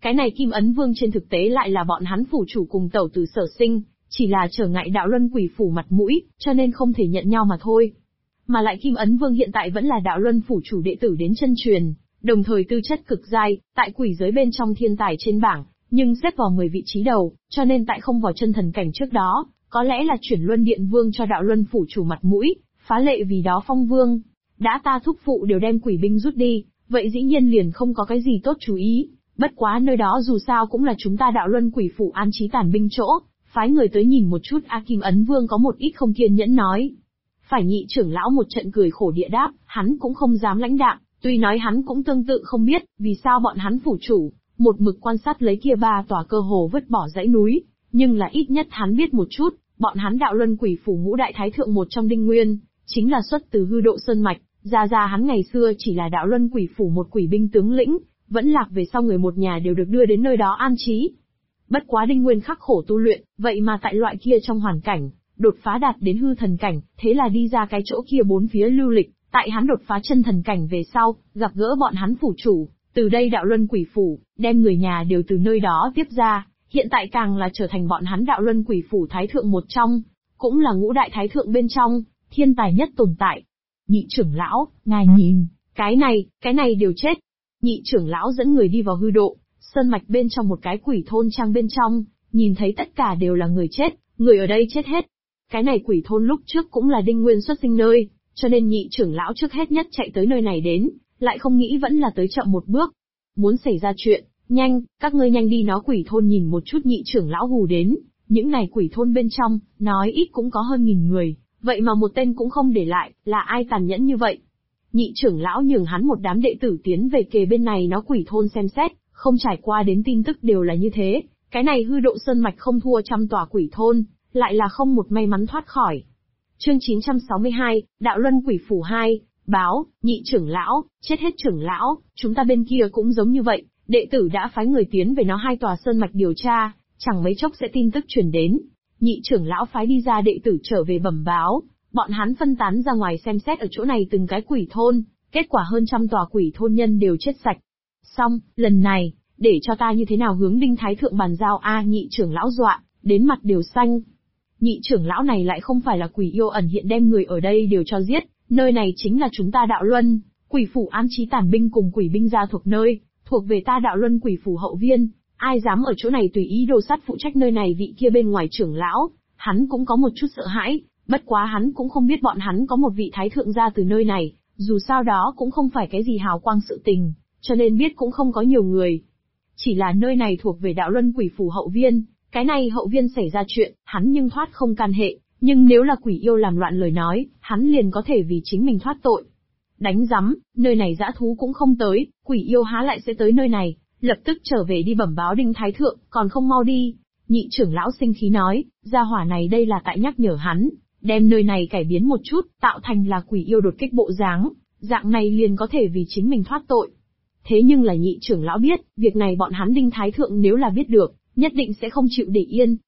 Cái này Kim Ấn Vương trên thực tế lại là bọn hắn phủ chủ cùng tẩu tử Sở Sinh, chỉ là trở ngại đạo luân quỷ phủ mặt mũi, cho nên không thể nhận nhau mà thôi. Mà lại Kim Ấn Vương hiện tại vẫn là đạo luân phủ chủ đệ tử đến chân truyền, đồng thời tư chất cực giai, tại quỷ giới bên trong thiên tài trên bảng, nhưng xếp vào 10 vị trí đầu, cho nên tại không vào chân thần cảnh trước đó, có lẽ là chuyển luân điện vương cho đạo luân phủ chủ mặt mũi, phá lệ vì đó phong vương. Đã ta thúc phụ đều đem quỷ binh rút đi, vậy dĩ nhiên liền không có cái gì tốt chú ý, bất quá nơi đó dù sao cũng là chúng ta đạo luân quỷ phủ an trí tàn binh chỗ, phái người tới nhìn một chút. Kim Ấn Vương có một ít không kiên nhẫn nói. Phải Nhị trưởng lão một trận cười khổ địa đáp, hắn cũng không dám lãnh đạm, tuy nói hắn cũng tương tự không biết, vì sao bọn hắn phủ chủ, một mực quan sát lấy kia 3 tòa cơ hồ vứt bỏ dãy núi, nhưng là ít nhất hắn biết một chút, bọn hắn đạo luân quỷ phủ ngũ đại thái thượng một trong Đinh Nguyên, chính là xuất từ hư độ sơn mạch, ra hắn ngày xưa chỉ là đạo luân quỷ phủ một quỷ binh tướng lĩnh, vẫn lạc về sau người một nhà đều được đưa đến nơi đó an trí. Bất quá Đinh Nguyên khắc khổ tu luyện, vậy mà tại loại kia trong hoàn cảnh, đột phá đạt đến hư thần cảnh, thế là đi ra cái chỗ kia bốn phía lưu lịch, tại hắn đột phá chân thần cảnh về sau, gặp gỡ bọn hắn phủ chủ, từ đây đạo luân quỷ phủ, đem người nhà đều từ nơi đó tiếp ra, hiện tại càng là trở thành bọn hắn đạo luân quỷ phủ thái thượng một trong, cũng là ngũ đại thái thượng bên trong, thiên tài nhất tồn tại. Nhị trưởng lão, ngài nhìn, cái này đều chết. Nhị trưởng lão dẫn người đi vào hư độ, sơn mạch bên trong một cái quỷ thôn trang bên trong, nhìn thấy tất cả đều là người chết, người ở đây chết hết. Cái này quỷ thôn lúc trước cũng là Đinh Nguyên xuất sinh nơi, cho nên nhị trưởng lão trước hết nhất chạy tới nơi này đến, lại không nghĩ vẫn là tới chậm một bước. Muốn xảy ra chuyện, nhanh, các ngươi nhanh đi nó quỷ thôn nhìn một chút. Nhị trưởng lão hù đến, những này quỷ thôn bên trong, nói ít cũng có hơn 1000 người, vậy mà một tên cũng không để lại, là ai tàn nhẫn như vậy? Nhị trưởng lão nhường hắn một đám đệ tử tiến về kề bên này nó quỷ thôn xem xét, không trải qua đến tin tức đều là như thế, cái này hư độ sơn mạch không thua trăm tòa quỷ thôn, lại là không một may mắn thoát khỏi. Chương 962, Đạo Luân Quỷ Phủ 2, báo, nhị trưởng lão, chết hết trưởng lão, chúng ta bên kia cũng giống như vậy, đệ tử đã phái người tiến về nó 2 tòa sơn mạch điều tra, chẳng mấy chốc sẽ tin tức truyền đến. Nhị trưởng lão phái đi ra đệ tử trở về bẩm báo, bọn hắn phân tán ra ngoài xem xét ở chỗ này từng cái quỷ thôn, kết quả hơn trăm tòa quỷ thôn nhân đều chết sạch. Xong, lần này, để cho ta như thế nào hướng Đinh Thái Thượng bàn giao nhị trưởng lão dọa, đến mặt đều xanh. Nhị trưởng lão này lại không phải là quỷ yêu ẩn hiện đem người ở đây đều cho giết, nơi này chính là chúng ta đạo luân, quỷ phủ an trí tàn binh cùng quỷ binh gia thuộc nơi, thuộc về ta đạo luân quỷ phủ hậu viên, ai dám ở chỗ này tùy ý đồ sát phụ trách nơi này vị kia bên ngoài trưởng lão, hắn cũng có một chút sợ hãi, bất quá hắn cũng không biết bọn hắn có một vị thái thượng ra từ nơi này, dù sao đó cũng không phải cái gì hào quang sự tình, cho nên biết cũng không có nhiều người. Chỉ là nơi này thuộc về đạo luân quỷ phủ hậu viên, cái này hậu viên xảy ra chuyện, hắn nhưng thoát không can hệ, nhưng nếu là quỷ yêu làm loạn lời nói, hắn liền có thể vì chính mình thoát tội. Đánh rắm, nơi này dã thú cũng không tới, quỷ yêu há lại sẽ tới nơi này, lập tức trở về đi bẩm báo Đinh Thái Thượng, còn không mau đi. Nhị trưởng lão sinh khí nói, gia hỏa này đây là tại nhắc nhở hắn, đem nơi này cải biến một chút, tạo thành là quỷ yêu đột kích bộ dáng, dạng này liền có thể vì chính mình thoát tội. Thế nhưng là nhị trưởng lão biết, việc này bọn hắn Đinh Thái Thượng nếu là biết được, nhất định sẽ không chịu để yên.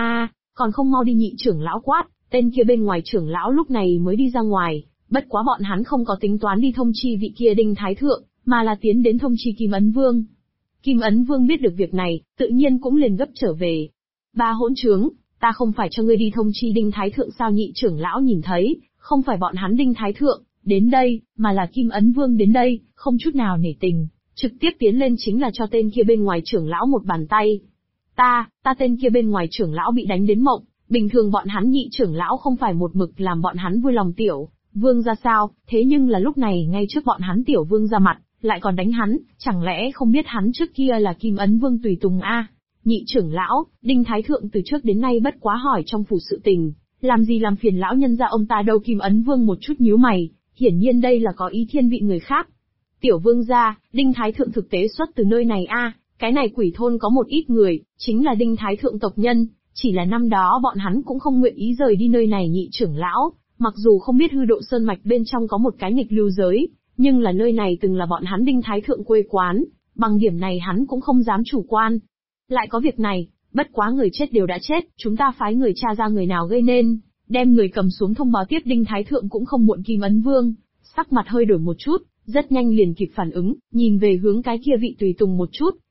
Còn không mau đi. Nhị trưởng lão quát, tên kia bên ngoài trưởng lão lúc này mới đi ra ngoài, bất quá bọn hắn không có tính toán đi thông chi vị kia Đinh Thái Thượng, mà là tiến đến thông chi Kim Ấn Vương. Kim Ấn Vương biết được việc này, tự nhiên cũng liền gấp trở về. Ba hỗn trướng, ta không phải cho ngươi đi thông chi Đinh Thái Thượng sao? Nhị trưởng lão nhìn thấy, không phải bọn hắn Đinh Thái Thượng đến đây, mà là Kim Ấn Vương đến đây, không chút nào nể tình, trực tiếp tiến lên chính là cho tên kia bên ngoài trưởng lão một bàn tay. Ta tên kia bên ngoài trưởng lão bị đánh đến mộng, bình thường bọn hắn nhị trưởng lão không phải một mực làm bọn hắn vui lòng tiểu vương ra sao, thế nhưng là lúc này ngay trước bọn hắn tiểu vương ra mặt, lại còn đánh hắn, chẳng lẽ không biết hắn trước kia là Kim Ấn Vương tùy tùng Nhị trưởng lão, Đinh Thái Thượng từ trước đến nay bất quá hỏi trong phủ sự tình, làm gì làm phiền lão nhân gia ông ta đâu? Kim Ấn Vương một chút nhíu mày, hiển nhiên đây là có ý thiên vị người khác. Tiểu vương gia, Đinh Thái Thượng thực tế xuất từ nơi này cái này quỷ thôn có một ít người, chính là Đinh Thái Thượng tộc nhân, chỉ là năm đó bọn hắn cũng không nguyện ý rời đi nơi này. Nhị trưởng lão, mặc dù không biết hư độ sơn mạch bên trong có một cái nghịch lưu giới, nhưng là nơi này từng là bọn hắn Đinh Thái Thượng quê quán, bằng điểm này hắn cũng không dám chủ quan. Lại có việc này, bất quá người chết đều đã chết, chúng ta phái người tra ra người nào gây nên, đem người cầm xuống thông báo tiếp Đinh Thái Thượng cũng không muộn. Kim Ấn Vương, sắc mặt hơi đổi một chút, rất nhanh liền kịp phản ứng, nhìn về hướng cái kia vị tùy tùng một chút,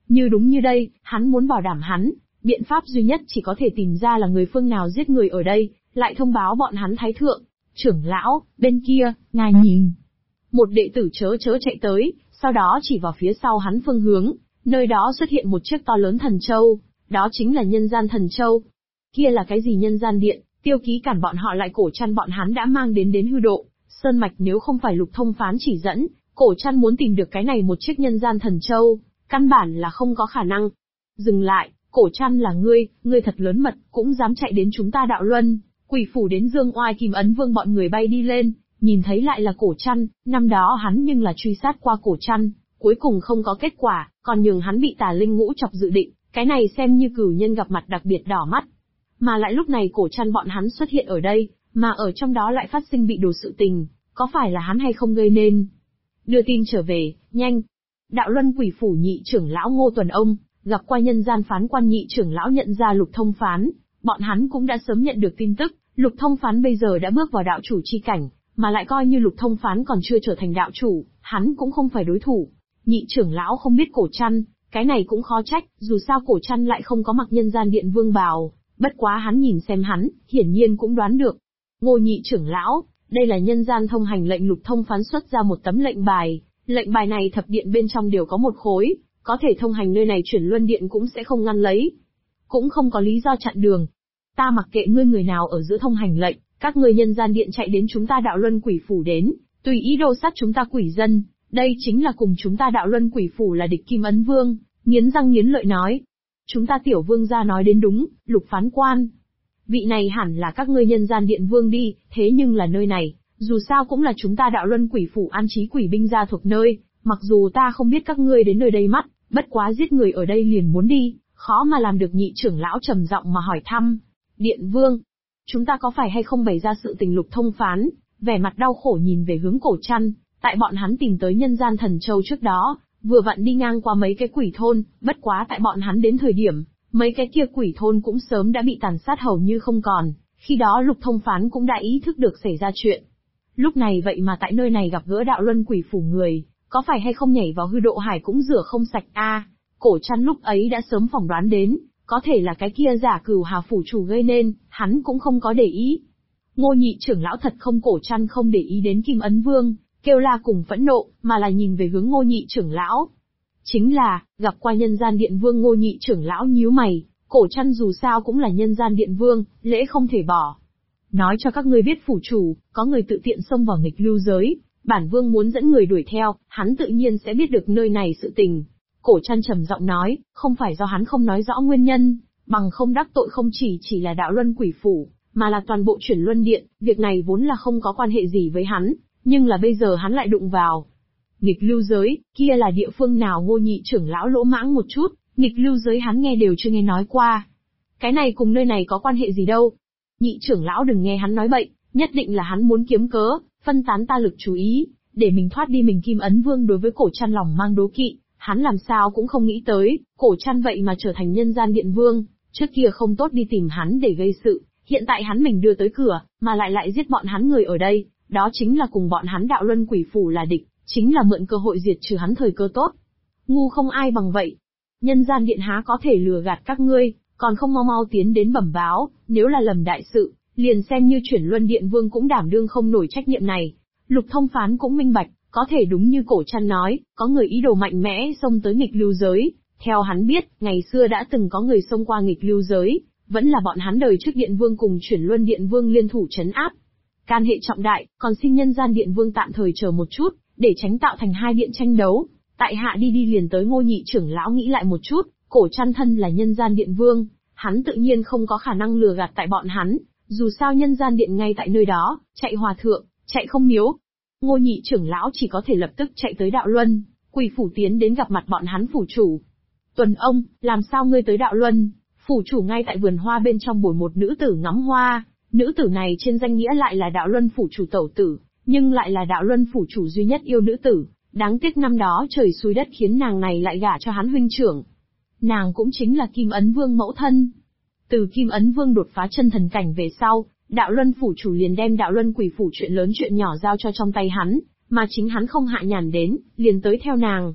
Như đúng như đây, hắn muốn bảo đảm hắn, biện pháp duy nhất chỉ có thể tìm ra là người phương nào giết người ở đây, lại thông báo bọn hắn thái thượng. Trưởng lão, bên kia, ngài nhìn. Một đệ tử chớ chạy tới, sau đó chỉ vào phía sau hắn phương hướng, nơi đó xuất hiện một chiếc to lớn thần châu, đó chính là nhân gian thần châu. Kia là cái gì nhân gian điện, tiêu ký cản bọn họ lại cổ chăn bọn hắn đã mang đến hư độ, sơn mạch nếu không phải Lục Thông Phán chỉ dẫn, cổ chăn muốn tìm được cái này một chiếc nhân gian thần châu, căn bản là không có khả năng. Dừng lại, cổ chăn là ngươi thật lớn mật, cũng dám chạy đến chúng ta đạo luân. Quỷ phủ đến Dương Oai Kim Ấn Vương bọn người bay đi lên, nhìn thấy lại là cổ chăn, năm đó hắn nhưng là truy sát qua cổ chăn, cuối cùng không có kết quả, còn nhường hắn bị tà linh ngũ chọc dự định, cái này xem như cửu nhân gặp mặt đặc biệt đỏ mắt. Mà lại lúc này cổ chăn bọn hắn xuất hiện ở đây, mà ở trong đó lại phát sinh bị đồ sự tình, có phải là hắn hay không gây nên? Đưa tin trở về, nhanh. Đạo luân quỷ phủ nhị trưởng lão Ngô Tuần Ông, gặp qua nhân gian phán quan nhị trưởng lão nhận ra Lục Thông Phán, bọn hắn cũng đã sớm nhận được tin tức, Lục Thông Phán bây giờ đã bước vào đạo chủ chi cảnh, mà lại coi như Lục Thông Phán còn chưa trở thành đạo chủ, hắn cũng không phải đối thủ. Nhị trưởng lão không biết cổ chăn, cái này cũng khó trách, dù sao cổ chăn lại không có mặc nhân gian điện vương bào, bất quá hắn nhìn xem hắn, hiển nhiên cũng đoán được. Ngô nhị trưởng lão, đây là nhân gian thông hành lệnh. Lục Thông Phán xuất ra một tấm lệnh bài này thập điện bên trong đều có một khối, có thể thông hành nơi này chuyển luân điện cũng sẽ không ngăn lấy. Cũng không có lý do chặn đường. Ta mặc kệ ngươi người nào ở giữa thông hành lệnh, các ngươi nhân gian điện chạy đến chúng ta đạo luân quỷ phủ đến, tùy ý đồ sát chúng ta quỷ dân, đây chính là cùng chúng ta đạo luân quỷ phủ là địch. Kim Ấn Vương nghiến răng nghiến lợi nói. Chúng ta tiểu vương gia nói đến đúng, Lục phán quan. Vị này hẳn là các ngươi nhân gian điện vương đi, thế nhưng là nơi này, dù sao cũng là chúng ta đạo luân quỷ phủ an trí quỷ binh gia thuộc nơi, mặc dù ta không biết các ngươi đến nơi đây mắt, bất quá giết người ở đây liền muốn đi, khó mà làm được. Nhị trưởng lão trầm giọng mà hỏi thăm. Điện vương, chúng ta có phải hay không bày ra sự tình? Lục Thông Phán vẻ mặt đau khổ nhìn về hướng cổ chăn, tại bọn hắn tìm tới nhân gian thần châu trước đó, vừa vặn đi ngang qua mấy cái quỷ thôn, bất quá tại bọn hắn đến thời điểm, mấy cái kia quỷ thôn cũng sớm đã bị tàn sát hầu như không còn, khi đó Lục Thông Phán cũng đã ý thức được xảy ra chuyện. Lúc này vậy mà tại nơi này gặp gỡ đạo luân quỷ phủ người, có phải hay không nhảy vào hư độ hải cũng rửa không sạch a? Cổ chăn lúc ấy đã sớm phỏng đoán đến, có thể là cái kia giả Cửu Hà phủ chủ gây nên, hắn cũng không có để ý. Ngô nhị trưởng lão thật không, cổ chăn không để ý đến Kim Ấn Vương, kêu la cùng phẫn nộ, mà là nhìn về hướng Ngô nhị trưởng lão. Chính là, gặp qua nhân gian điện vương. Ngô nhị trưởng lão nhíu mày, cổ chăn dù sao cũng là nhân gian điện vương, lễ không thể bỏ. Nói cho các ngươi biết phủ chủ, có người tự tiện xông vào nghịch lưu giới, bản vương muốn dẫn người đuổi theo, hắn tự nhiên sẽ biết được nơi này sự tình. Cổ chăn trầm giọng nói, không phải do hắn không nói rõ nguyên nhân, bằng không đắc tội không chỉ là đạo luân quỷ phủ, mà là toàn bộ chuyển luân điện, việc này vốn là không có quan hệ gì với hắn, nhưng là bây giờ hắn lại đụng vào. Nghịch lưu giới, kia là địa phương nào? Ngô nhị trưởng lão lỗ mãng một chút, nghịch lưu giới hắn nghe đều chưa nghe nói qua. Cái này cùng nơi này có quan hệ gì đâu? Nhị trưởng lão đừng nghe hắn nói bậy, nhất định là hắn muốn kiếm cớ, phân tán ta lực chú ý, để mình thoát đi. Mình Kim Ấn Vương đối với cổ chăn lòng mang đố kỵ, hắn làm sao cũng không nghĩ tới, cổ chăn vậy mà trở thành nhân gian điện vương, trước kia không tốt đi tìm hắn để gây sự, hiện tại hắn mình đưa tới cửa, mà lại giết bọn hắn người ở đây, đó chính là cùng bọn hắn đạo luân quỷ phủ là địch, chính là mượn cơ hội diệt trừ hắn thời cơ tốt. Ngu không ai bằng vậy. Nhân gian điện há có thể lừa gạt các ngươi, còn không mau tiến đến bẩm báo, nếu là lầm đại sự, liền xem như chuyển luân điện vương cũng đảm đương không nổi trách nhiệm này. Lục Thông Phán cũng minh bạch, có thể đúng như cổ chăn nói, có người ý đồ mạnh mẽ xông tới nghịch lưu giới. Theo hắn biết, ngày xưa đã từng có người xông qua nghịch lưu giới, vẫn là bọn hắn đời trước điện vương cùng chuyển luân điện vương liên thủ trấn áp. Can hệ trọng đại, còn xin nhân gian điện vương tạm thời chờ một chút, để tránh tạo thành hai điện tranh đấu. Tại hạ đi liền tới. Ngô nhị trưởng lão nghĩ lại một chút, cổ chăn thân là nhân gian điện vương, hắn tự nhiên không có khả năng lừa gạt tại bọn hắn, dù sao nhân gian điện ngay tại nơi đó, chạy hòa thượng, chạy không miếu. Ngô nhị trưởng lão chỉ có thể lập tức chạy tới đạo luân, quỷ phủ tiến đến gặp mặt bọn hắn phủ chủ. Tuần ông, làm sao ngươi tới đạo luân? Phủ chủ ngay tại vườn hoa bên trong bồi một nữ tử ngắm hoa, nữ tử này trên danh nghĩa lại là đạo luân phủ chủ tẩu tử, nhưng lại là đạo luân phủ chủ duy nhất yêu nữ tử, đáng tiếc năm đó trời xui đất khiến nàng này lại gả cho hắn huynh trưởng. Nàng cũng chính là Kim Ấn Vương mẫu thân. Từ Kim Ấn Vương đột phá chân thần cảnh về sau, đạo luân phủ chủ liền đem đạo luân quỷ phủ chuyện lớn chuyện nhỏ giao cho trong tay hắn, mà chính hắn không hạ nhàn đến, liền tới theo nàng.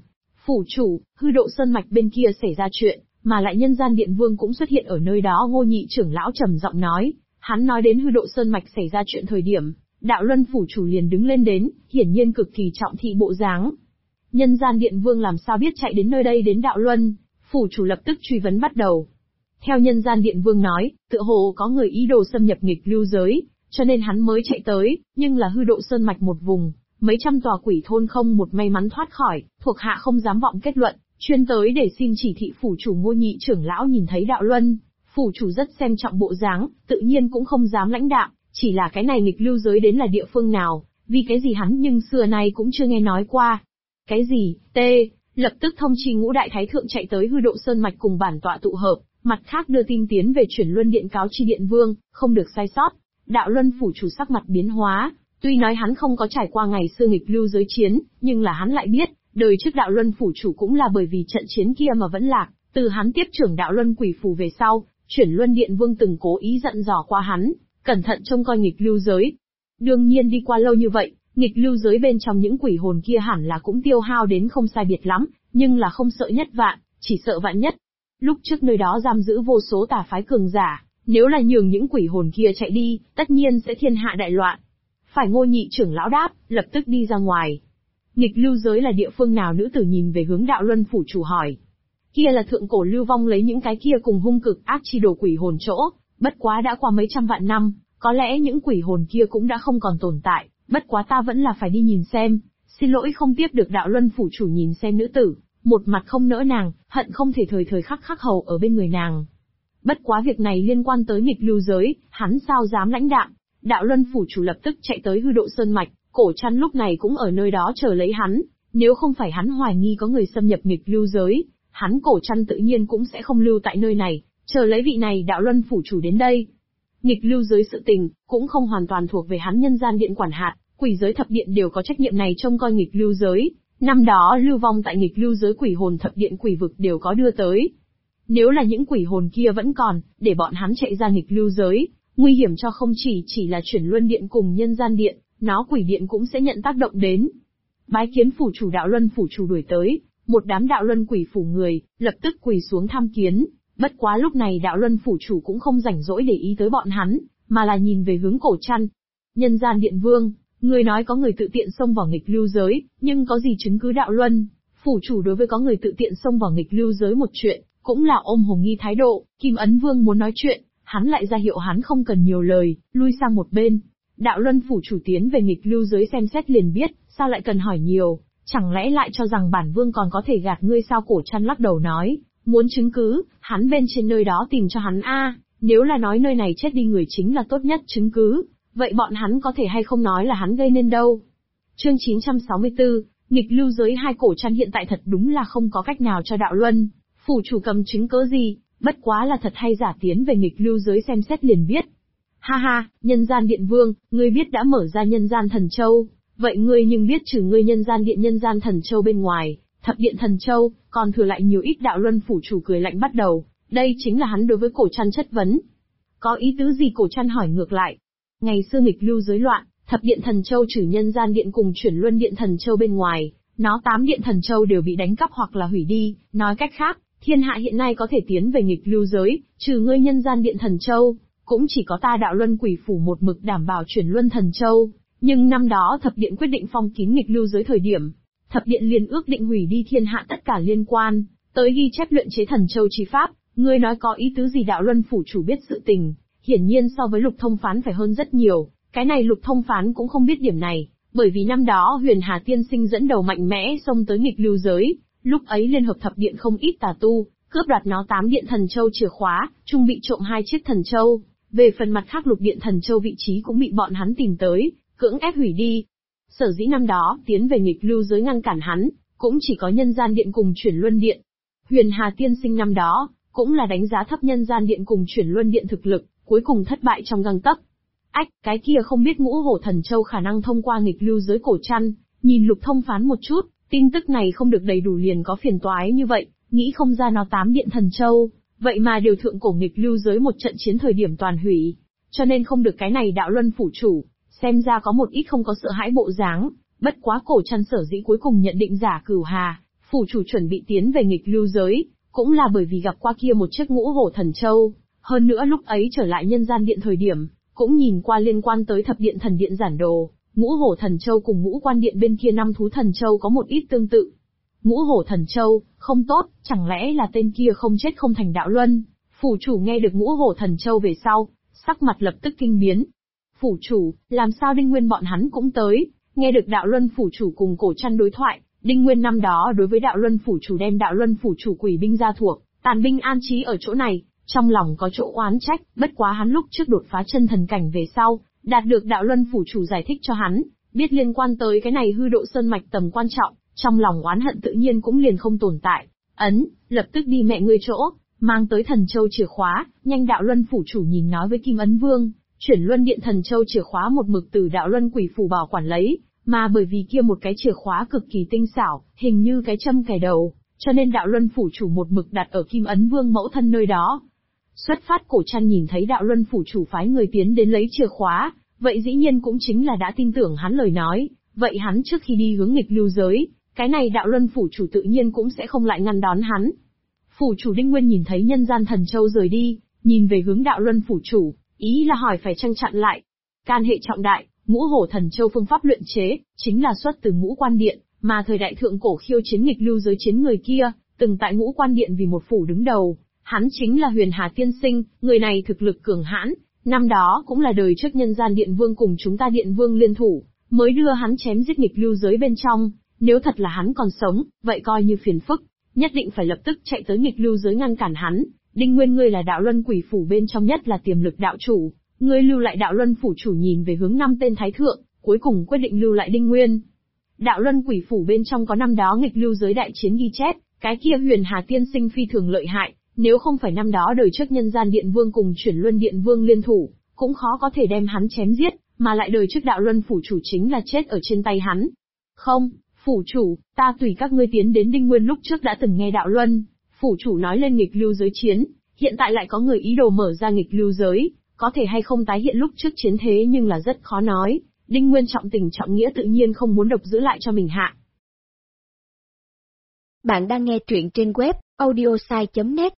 Phủ chủ, hư độ sơn mạch bên kia xảy ra chuyện, mà lại nhân gian điện vương cũng xuất hiện ở nơi đó. Ngô Nhị trưởng lão trầm giọng nói, hắn nói đến hư độ sơn mạch xảy ra chuyện thời điểm, Đạo Luân phủ chủ liền đứng lên đến, hiển nhiên cực kỳ trọng thị bộ dáng. Nhân gian điện vương làm sao biết chạy đến nơi đây đến Đạo Luân, phủ chủ lập tức truy vấn bắt đầu. Theo nhân gian điện vương nói, tựa hồ có người ý đồ xâm nhập nghịch lưu giới, cho nên hắn mới chạy tới, nhưng là hư độ sơn mạch một vùng, mấy trăm tòa quỷ thôn không một may mắn thoát khỏi, thuộc hạ không dám vọng kết luận, chuyên tới để xin chỉ thị phủ chủ. Ngô Nhị trưởng lão nhìn thấy Đạo Luân, phủ chủ rất xem trọng bộ dáng, tự nhiên cũng không dám lãnh đạm, chỉ là cái này nghịch lưu giới đến là địa phương nào, vì cái gì hắn nhưng xưa nay cũng chưa nghe nói qua. Cái gì, lập tức thông chi ngũ đại thái thượng chạy tới hư độ sơn mạch cùng bản tọa tụ hợp, mặt khác đưa tin tiến về chuyển luân điện cáo chi điện vương, không được sai sót. Đạo Luân phủ chủ sắc mặt biến hóa, tuy nói hắn không có trải qua ngày xưa nghịch lưu giới chiến, nhưng là hắn lại biết, đời trước Đạo Luân phủ chủ cũng là bởi vì trận chiến kia mà vẫn lạc, từ hắn tiếp trưởng Đạo Luân quỷ phủ về sau, chuyển luân điện vương từng cố ý dặn dò qua hắn, cẩn thận trông coi nghịch lưu giới. Đương nhiên đi qua lâu như vậy, nghịch lưu giới bên trong những quỷ hồn kia hẳn là cũng tiêu hao đến không sai biệt lắm, nhưng là không sợ nhất vạn, chỉ sợ vạn nhất. Lúc trước nơi đó giam giữ vô số tà phái cường giả, nếu là nhường những quỷ hồn kia chạy đi, tất nhiên sẽ thiên hạ đại loạn. Phải. Ngô Nhị trưởng lão đáp, lập tức đi ra ngoài. Nghịch lưu giới là địa phương nào? Nữ tử nhìn về hướng Đạo Luân phủ chủ hỏi. Kia là thượng cổ lưu vong lấy những cái kia cùng hung cực ác chi đồ quỷ hồn chỗ, bất quá đã qua mấy trăm vạn năm, có lẽ những quỷ hồn kia cũng đã không còn tồn tại, bất quá ta vẫn là phải đi nhìn xem. Xin lỗi không tiếp được. Đạo Luân phủ chủ nhìn xem nữ tử, một mặt không nỡ nàng, hận không thể thời thời khắc khắc hầu ở bên người nàng. Bất quá việc này liên quan tới nghịch lưu giới, hắn sao dám lãnh đạm. Đạo Luân phủ chủ lập tức chạy tới hư độ sơn mạch, Cổ Trăn lúc này cũng ở nơi đó chờ lấy hắn, nếu không phải hắn hoài nghi có người xâm nhập nghịch lưu giới, hắn Cổ Trăn tự nhiên cũng sẽ không lưu tại nơi này, chờ lấy vị này Đạo Luân phủ chủ đến đây. Nghịch lưu giới sự tình, cũng không hoàn toàn thuộc về hắn nhân gian điện quản hạt, quỷ giới thập điện đều có trách nhiệm này trông coi nghịch lưu giới. Năm đó lưu vong tại nghịch lưu giới quỷ hồn thập điện quỷ vực đều có đưa tới. Nếu là những quỷ hồn kia vẫn còn, để bọn hắn chạy ra nghịch lưu giới, nguy hiểm cho không chỉ là chuyển luân điện cùng nhân gian điện, nó quỷ điện cũng sẽ nhận tác động đến. Bái kiến phủ chủ. Đạo Luân phủ chủ đuổi tới, một đám Đạo Luân quỷ phủ người, lập tức quỳ xuống tham kiến. Bất quá lúc này Đạo Luân phủ chủ cũng không rảnh rỗi để ý tới bọn hắn, mà là nhìn về hướng Cổ Trăn. Nhân gian điện vương, người nói có người tự tiện xông vào nghịch lưu giới, nhưng có gì chứng cứ? Đạo Luân phủ chủ đối với có người tự tiện xông vào nghịch lưu giới một chuyện, cũng là ôm hồ nghi thái độ. Kim Ấn Vương muốn nói chuyện, hắn lại ra hiệu hắn không cần nhiều lời, lui sang một bên. Đạo Luân phủ chủ tiến về nghịch lưu giới xem xét liền biết, sao lại cần hỏi nhiều, chẳng lẽ lại cho rằng bản vương còn có thể gạt ngươi sao? Cổ Trăn lắc đầu nói, muốn chứng cứ, hắn bên trên nơi đó tìm cho hắn a. Nếu là nói nơi này chết đi người chính là tốt nhất chứng cứ, vậy bọn hắn có thể hay không nói là hắn gây nên đâu. Chương 964, nghịch lưu giới hai. Cổ Trăn hiện tại thật đúng là không có cách nào cho Đạo Luân phủ chủ cầm chứng cớ gì, bất quá là thật hay giả tiến về nghịch lưu giới xem xét liền biết. Ha ha, nhân gian điện vương, ngươi biết đã mở ra nhân gian thần châu, vậy ngươi nhưng biết trừ ngươi nhân gian điện nhân gian thần châu bên ngoài, thập điện thần châu, còn thừa lại nhiều ít? Đạo Luân phủ chủ cười lạnh bắt đầu, đây chính là hắn đối với Cổ Trăn chất vấn. Có ý tứ gì? Cổ Trăn hỏi ngược lại. Ngày xưa nghịch lưu giới loạn, thập điện thần châu trừ nhân gian điện cùng chuyển luân điện thần châu bên ngoài, nó 8 điện thần châu đều bị đánh cắp hoặc là hủy đi, nói cách khác, thiên hạ hiện nay có thể tiến về nghịch lưu giới, trừ ngươi nhân gian điện thần châu, cũng chỉ có ta Đạo Luân quỷ phủ một mực đảm bảo chuyển luân thần châu. Nhưng năm đó thập điện quyết định phong kín nghịch lưu giới thời điểm, thập điện liền ước định hủy đi thiên hạ tất cả liên quan tới ghi chép luyện chế thần châu chi pháp. Ngươi nói có ý tứ gì? Đạo Luân phủ chủ biết sự tình, hiển nhiên so với Lục Thông Phán phải hơn rất nhiều, cái này Lục Thông Phán cũng không biết điểm này, bởi vì năm đó Huyền Hà tiên sinh dẫn đầu mạnh mẽ xông tới nghịch lưu giới, lúc ấy liên hợp thập điện không ít tà tu, cướp đoạt nó 8 điện thần châu chìa khóa, chung bị trộm 2 chiếc thần châu. Về phần mặt khác lục điện thần châu vị trí cũng bị bọn hắn tìm tới, cưỡng ép hủy đi. Sở dĩ năm đó tiến về nghịch lưu giới ngăn cản hắn, cũng chỉ có nhân gian điện cùng chuyển luân điện. Huyền Hà tiên sinh năm đó cũng là đánh giá thấp nhân gian điện cùng chuyển luân điện thực lực, cuối cùng thất bại trong gang tấc. Ách, cái kia không biết ngũ hổ thần châu khả năng thông qua nghịch lưu giới. Cổ Trăn nhìn Lục Thông Phán một chút, tin tức này không được đầy đủ liền có phiền toái như vậy, nghĩ không ra nó 8 điện thần châu, vậy mà điều thượng cổ nghịch lưu giới một trận chiến thời điểm toàn hủy, cho nên không được. Cái này Đạo Luân phủ chủ, xem ra có một ít không có sợ hãi bộ dáng, bất quá Cổ Trăn sở dĩ cuối cùng nhận định giả Cửu Hà Phủ chủ chuẩn bị tiến về nghịch lưu giới, cũng là bởi vì gặp qua kia một chiếc ngũ hổ thần châu. Hơn nữa lúc ấy trở lại nhân gian điện thời điểm, cũng nhìn qua liên quan tới thập điện thần điện giản đồ, ngũ hổ thần châu cùng ngũ quan điện bên kia năm thú thần châu có một ít tương tự. Ngũ hổ thần châu, không tốt, chẳng lẽ là tên kia không chết không thành đạo luân? Phủ chủ nghe được ngũ hổ thần châu về sau, sắc mặt lập tức kinh biến. Phủ chủ, làm sao Đinh Nguyên bọn hắn cũng tới? Nghe được đạo luân phủ chủ cùng cổ trăn đối thoại, Đinh Nguyên năm đó đối với đạo luân phủ chủ đem đạo luân phủ chủ quỷ binh ra thuộc, tàn binh an trí ở chỗ này, trong lòng có chỗ oán trách, bất quá hắn lúc trước đột phá chân thần cảnh về sau, đạt được đạo luân phủ chủ giải thích cho hắn, biết liên quan tới cái này hư độ sơn mạch tầm quan trọng, trong lòng oán hận tự nhiên cũng liền không tồn tại. Lập tức đi mẹ ngươi chỗ, mang tới thần châu chìa khóa, nhanh đạo luân phủ chủ nhìn nói với Kim Ấn Vương, chuyển luân điện thần châu chìa khóa một mực từ đạo luân quỷ phủ bảo quản lấy, mà bởi vì kia một cái chìa khóa cực kỳ tinh xảo, hình như cái châm kẻ đầu, cho nên đạo luân phủ chủ một mực đặt ở Kim Ấn Vương mẫu thân nơi đó. Xuất phát cổ trăn nhìn thấy đạo luân phủ chủ phái người tiến đến lấy chìa khóa, vậy dĩ nhiên cũng chính là đã tin tưởng hắn lời nói, vậy hắn trước khi đi hướng nghịch lưu giới, cái này đạo luân phủ chủ tự nhiên cũng sẽ không lại ngăn đón hắn. Phủ chủ Đinh Nguyên nhìn thấy nhân gian thần châu rời đi, nhìn về hướng đạo luân phủ chủ, ý là hỏi phải chăng chặn lại. Can hệ trọng đại, ngũ hổ thần châu phương pháp luyện chế, chính là xuất từ ngũ quan điện, mà thời đại thượng cổ khiêu chiến nghịch lưu giới chiến người kia, từng tại ngũ quan điện vì một phủ đứng đầu. Hắn chính là Huyền Hà Tiên Sinh, người này thực lực cường hãn, năm đó cũng là đời trước nhân gian điện vương cùng chúng ta điện vương liên thủ, mới đưa hắn chém giết nghịch lưu giới bên trong, nếu thật là hắn còn sống, vậy coi như phiền phức, nhất định phải lập tức chạy tới nghịch lưu giới ngăn cản hắn. Đinh Nguyên ngươi là đạo luân quỷ phủ bên trong nhất là tiềm lực đạo chủ, ngươi lưu lại đạo luân phủ chủ nhìn về hướng năm tên thái thượng, cuối cùng quyết định lưu lại Đinh Nguyên. Đạo luân quỷ phủ bên trong có năm đó nghịch lưu giới đại chiến ghi chép, cái kia Huyền Hà Tiên Sinh phi thường lợi hại. Nếu không phải năm đó đời trước nhân gian điện vương cùng chuyển luân điện vương liên thủ, cũng khó có thể đem hắn chém giết, mà lại đời trước đạo luân phủ chủ chính là chết ở trên tay hắn. Không, phủ chủ, ta tùy các ngươi tiến đến Đinh Nguyên lúc trước đã từng nghe đạo luân, phủ chủ nói lên nghịch lưu giới chiến, hiện tại lại có người ý đồ mở ra nghịch lưu giới, có thể hay không tái hiện lúc trước chiến thế nhưng là rất khó nói, Đinh Nguyên trọng tình trọng nghĩa tự nhiên không muốn độc giữ lại cho mình hạ. Bạn đang nghe truyện trên web audiosai.net.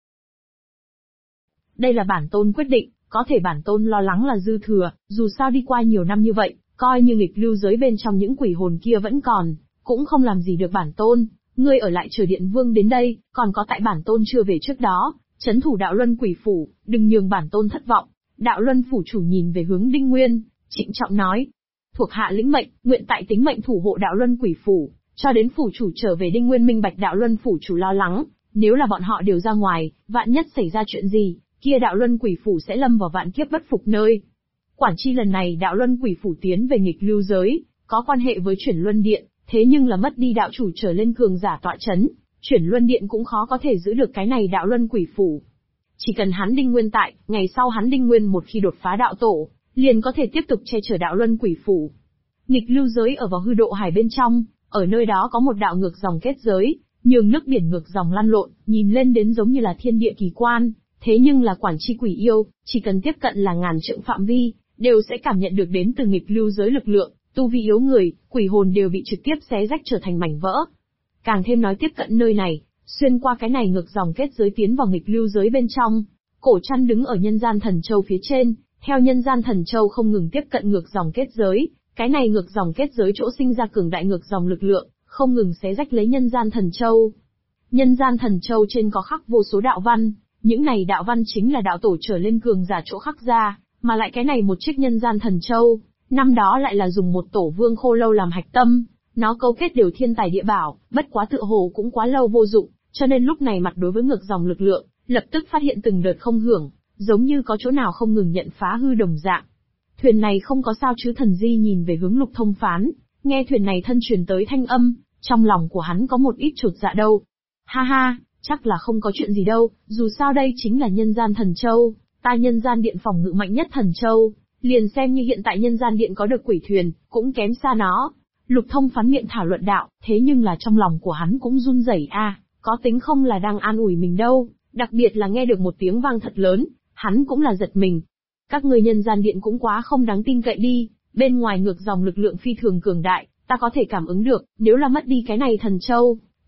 Đây là bản tôn quyết định, có thể bản tôn lo lắng là dư thừa, dù sao đi qua nhiều năm như vậy, coi như nghịch lưu giới bên trong những quỷ hồn kia vẫn còn, cũng không làm gì được bản tôn, ngươi ở lại chờ điện vương đến đây, còn có tại bản tôn chưa về trước đó, trấn thủ đạo luân quỷ phủ, đừng nhường bản tôn thất vọng. Đạo luân phủ chủ nhìn về hướng Đinh Nguyên, trịnh trọng nói, thuộc hạ lĩnh mệnh, nguyện tại tính mệnh thủ hộ đạo luân quỷ phủ, cho đến phủ chủ trở về. Đinh Nguyên minh bạch đạo luân phủ chủ lo lắng, nếu là bọn họ đều ra ngoài, vạn nhất xảy ra chuyện gì, kia đạo luân quỷ phủ sẽ lâm vào vạn kiếp bất phục nơi. Quản chi lần này đạo luân quỷ phủ tiến về nghịch lưu giới, có quan hệ với chuyển luân điện, thế nhưng là mất đi đạo chủ trở lên cường giả tọa chấn, chuyển luân điện cũng khó có thể giữ được cái này đạo luân quỷ phủ. Chỉ cần hắn Đinh Nguyên tại, ngày sau hắn Đinh Nguyên một khi đột phá đạo tổ, liền có thể tiếp tục che chở đạo luân quỷ phủ. Nghịch lưu giới ở vào hư độ hải bên trong, ở nơi đó có một đạo ngược dòng kết giới, nhường nước biển ngược dòng lăn lộn, nhìn lên đến giống như là thiên địa kỳ quan. Thế nhưng là quản chi quỷ yêu, chỉ cần tiếp cận là ngàn trượng phạm vi, đều sẽ cảm nhận được đến từ nghịch lưu giới lực lượng, tu vi yếu người, quỷ hồn đều bị trực tiếp xé rách trở thành mảnh vỡ. Càng thêm nói tiếp cận nơi này, xuyên qua cái này ngược dòng kết giới tiến vào nghịch lưu giới bên trong, cổ trăn đứng ở nhân gian thần châu phía trên, theo nhân gian thần châu không ngừng tiếp cận ngược dòng kết giới, cái này ngược dòng kết giới chỗ sinh ra cường đại ngược dòng lực lượng, không ngừng xé rách lấy nhân gian thần châu. Nhân gian thần châu trên có khắc vô số đạo văn. Những này đạo văn chính là đạo tổ trở lên cường giả chỗ khắc ra, mà lại cái này một chiếc nhân gian thần châu, năm đó lại là dùng một tổ vương khô lâu làm hạch tâm, nó cấu kết đều thiên tài địa bảo, bất quá tựa hồ cũng quá lâu vô dụng, cho nên lúc này mặt đối với ngược dòng lực lượng, lập tức phát hiện từng đợt không hưởng, giống như có chỗ nào không ngừng nhận phá hư đồng dạng. Thuyền này không có sao chứ? Thần Di nhìn về hướng Lục Thông Phán, nghe thuyền này thân truyền tới thanh âm, trong lòng của hắn có một ít chột dạ đâu. Ha ha, chắc là không có chuyện gì đâu, dù sao đây chính là nhân gian thần châu, ta nhân gian điện phòng ngự mạnh nhất thần châu, liền xem như hiện tại nhân gian điện có được quỷ thuyền, cũng kém xa nó. Lục Thông Phán miệng thảo luận đạo, thế nhưng là trong lòng của hắn cũng run rẩy có tính không là đang an ủi mình đâu, đặc biệt là nghe được một tiếng vang thật lớn, hắn cũng là giật mình. Các ngươi nhân gian điện cũng quá không đáng tin cậy đi, bên ngoài ngược dòng lực lượng phi thường cường đại, ta có thể cảm ứng được, nếu là mất đi cái này thần châu,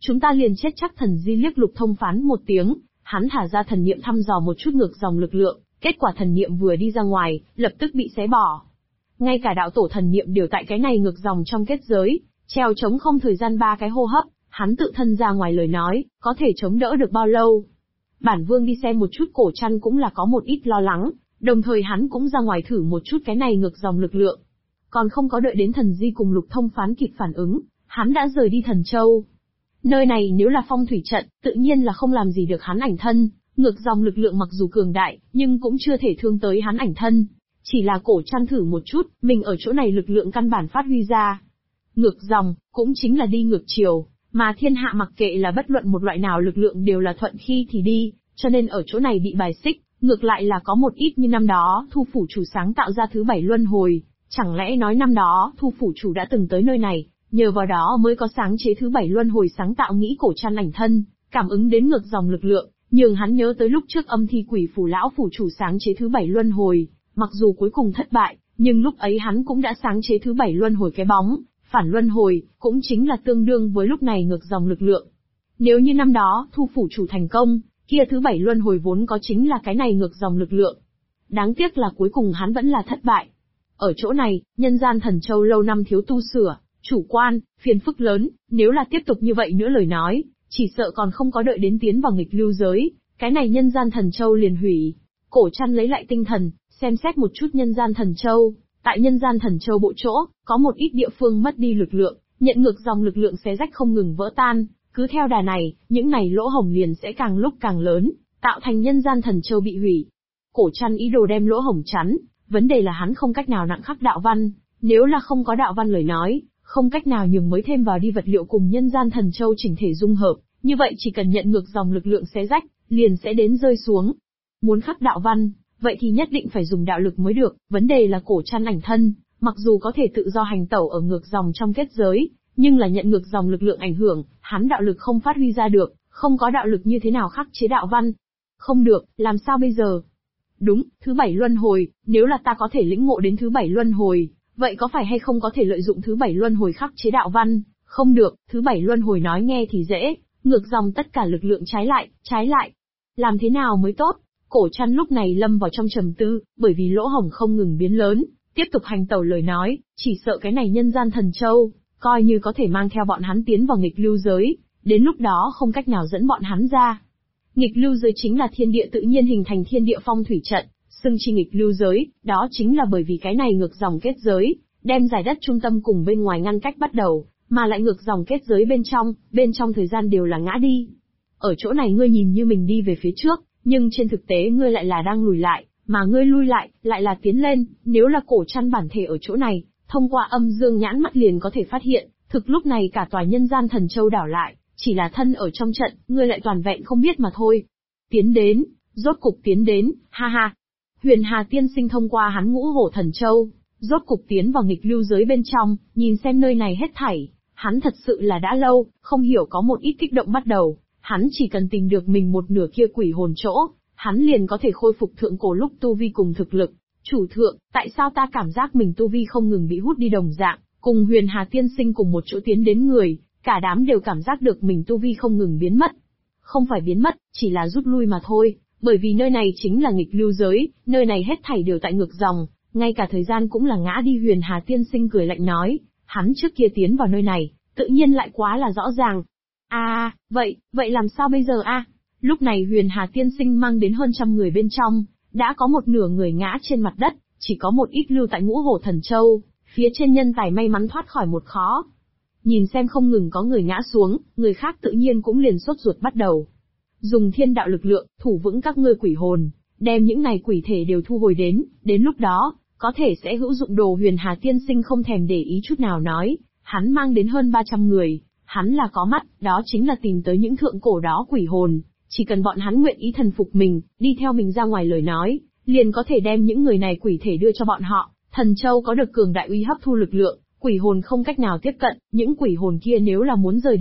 chúng ta liền chết chắc. Thần Di liếc Lục Thông Phán một tiếng, hắn thả ra thần niệm thăm dò một chút ngược dòng lực lượng, kết quả thần niệm vừa đi ra ngoài, lập tức bị xé bỏ. Ngay cả đạo tổ thần niệm đều tại cái này ngược dòng trong kết giới, treo chống không thời gian 3 cái hô hấp, hắn tự thân ra ngoài lời nói, có thể chống đỡ được bao lâu. Bản Vương đi xem một chút Cổ Trăn cũng là có một ít lo lắng, đồng thời hắn cũng ra ngoài thử một chút cái này ngược dòng lực lượng. Còn không có đợi đến Thần Di cùng Lục Thông Phán kịp phản ứng, hắn đã rời đi Thần Châu. Nơi này nếu là phong thủy trận, tự nhiên là không làm gì được hắn ảnh thân, ngược dòng lực lượng mặc dù cường đại, nhưng cũng chưa thể thương tới hắn ảnh thân. Chỉ là Cổ Trăn thử một chút, mình ở chỗ này lực lượng căn bản phát huy ra. Ngược dòng, cũng chính là đi ngược chiều, mà thiên hạ mặc kệ là bất luận một loại nào lực lượng đều là thuận khi thì đi, cho nên ở chỗ này bị bài xích, ngược lại là có một ít như năm đó Thu Phủ Chủ sáng tạo ra thứ 7 luân hồi, chẳng lẽ nói năm đó Thu Phủ Chủ đã từng tới nơi này, nhờ vào đó mới có sáng chế thứ 7 luân hồi sáng tạo nghĩ Cổ Trăn ảnh thân, cảm ứng đến ngược dòng lực lượng, nhường hắn nhớ tới lúc trước Âm Thi Quỷ Phủ lão phủ chủ sáng chế thứ 7 luân hồi, mặc dù cuối cùng thất bại, nhưng lúc ấy hắn cũng đã sáng chế thứ 7 luân hồi cái bóng, phản luân hồi, cũng chính là tương đương với lúc này ngược dòng lực lượng. Nếu như năm đó Thu Phủ Chủ thành công, kia thứ 7 luân hồi vốn có chính là cái này ngược dòng lực lượng. Đáng tiếc là cuối cùng hắn vẫn là thất bại. Ở chỗ này, nhân gian Thần Châu lâu năm thiếu tu sửa, chủ quan, phiền phức lớn, nếu là tiếp tục như vậy nữa lời nói, chỉ sợ còn không có đợi đến tiến vào nghịch lưu giới, cái này nhân gian Thần Châu liền hủy. Cổ Trăn lấy lại tinh thần, xem xét một chút nhân gian Thần Châu. Tại nhân gian Thần Châu bộ chỗ, có một ít địa phương mất đi lực lượng, nhận ngược dòng lực lượng xé rách không ngừng vỡ tan, cứ theo đà này, những này lỗ hổng liền sẽ càng lúc càng lớn, tạo thành nhân gian Thần Châu bị hủy. Cổ Trăn ý đồ đem lỗ hổng chắn, vấn đề là hắn không cách nào nặng khắc đạo văn, nếu là không có đạo văn lời nói, không cách nào nhường mới thêm vào đi vật liệu cùng nhân gian Thần Châu chỉnh thể dung hợp, như vậy chỉ cần nhận ngược dòng lực lượng xé rách, liền sẽ đến rơi xuống. Muốn khắc đạo văn, vậy thì nhất định phải dùng đạo lực mới được, vấn đề là Cổ Trăn ảnh thân, mặc dù có thể tự do hành tẩu ở ngược dòng trong kết giới, nhưng là nhận ngược dòng lực lượng ảnh hưởng, hắn đạo lực không phát huy ra được, không có đạo lực như thế nào khắc chế đạo văn. Không được, làm sao bây giờ? Đúng, thứ 7 luân hồi, nếu là ta có thể lĩnh ngộ đến thứ 7 luân hồi, vậy có phải hay không có thể lợi dụng thứ 7 luân hồi khắc chế đạo văn? Không được, thứ 7 luân hồi nói nghe thì dễ, ngược dòng tất cả lực lượng trái lại. Làm thế nào mới tốt? Cổ Trăn lúc này lâm vào trong trầm tư, bởi vì lỗ hổng không ngừng biến lớn, tiếp tục hành tẩu lời nói, chỉ sợ cái này nhân gian Thần Châu, coi như có thể mang theo bọn hắn tiến vào nghịch lưu giới, đến lúc đó không cách nào dẫn bọn hắn ra. Nghịch lưu giới chính là thiên địa tự nhiên hình thành thiên địa phong thủy trận, xưng chi nghịch lưu giới, đó chính là bởi vì cái này ngược dòng kết giới, đem giải đất trung tâm cùng bên ngoài ngăn cách bắt đầu, mà lại ngược dòng kết giới bên trong thời gian đều là ngã đi. Ở chỗ này ngươi nhìn như mình đi về phía trước, nhưng trên thực tế ngươi lại là đang lùi lại, mà ngươi lui lại là tiến lên, nếu là Cổ Trăn bản thể ở chỗ này, thông qua âm dương nhãn mắt liền có thể phát hiện, thực lúc này cả tòa nhân gian Thần Châu đảo lại, chỉ là thân ở trong trận, ngươi lại toàn vẹn không biết mà thôi. Tiến đến, rốt cục tiến đến, ha ha. Huyền Hà tiên sinh thông qua hắn Ngũ Hổ Thần Châu, rốt cục tiến vào nghịch lưu giới bên trong, nhìn xem nơi này hết thảy, hắn thật sự là đã lâu, không hiểu có một ít kích động bắt đầu, hắn chỉ cần tìm được mình một nửa kia quỷ hồn chỗ, hắn liền có thể khôi phục thượng cổ lúc tu vi cùng thực lực. Chủ thượng, tại sao ta cảm giác mình tu vi không ngừng bị hút đi đồng dạng, cùng Huyền Hà tiên sinh cùng một chỗ tiến đến người, cả đám đều cảm giác được mình tu vi không ngừng biến mất. Không phải biến mất, chỉ là rút lui mà thôi, bởi vì nơi này chính là nghịch lưu giới, nơi này hết thảy đều tại ngược dòng, ngay cả thời gian cũng là ngã đi. Huyền Hà tiên sinh cười lạnh nói, hắn trước kia tiến vào nơi này, tự nhiên lại quá là rõ ràng. Vậy làm sao bây giờ a? Lúc này Huyền Hà tiên sinh mang đến hơn trăm người bên trong, đã có một nửa người ngã trên mặt đất, chỉ có một ít lưu tại Ngũ Hổ Thần Châu, phía trên nhân tài may mắn thoát khỏi một khó. Nhìn xem không ngừng có người ngã xuống, người khác tự nhiên cũng liền sốt ruột bắt đầu. Dùng thiên đạo lực lượng, thủ vững các ngươi quỷ hồn, đem những này quỷ thể đều thu hồi đến lúc đó, có thể sẽ hữu dụng đồ. Huyền Hà tiên sinh không thèm để ý chút nào nói, hắn mang đến hơn 300 người, hắn là có mắt, đó chính là tìm tới những thượng cổ đó quỷ hồn, chỉ cần bọn hắn nguyện ý thần phục mình, đi theo mình ra ngoài lời nói, liền có thể đem những người này quỷ thể đưa cho bọn họ. Thần Châu có được cường đại uy hấp thu lực lượng, quỷ hồn không cách nào tiếp cận, những quỷ hồn kia nếu là muốn rời đi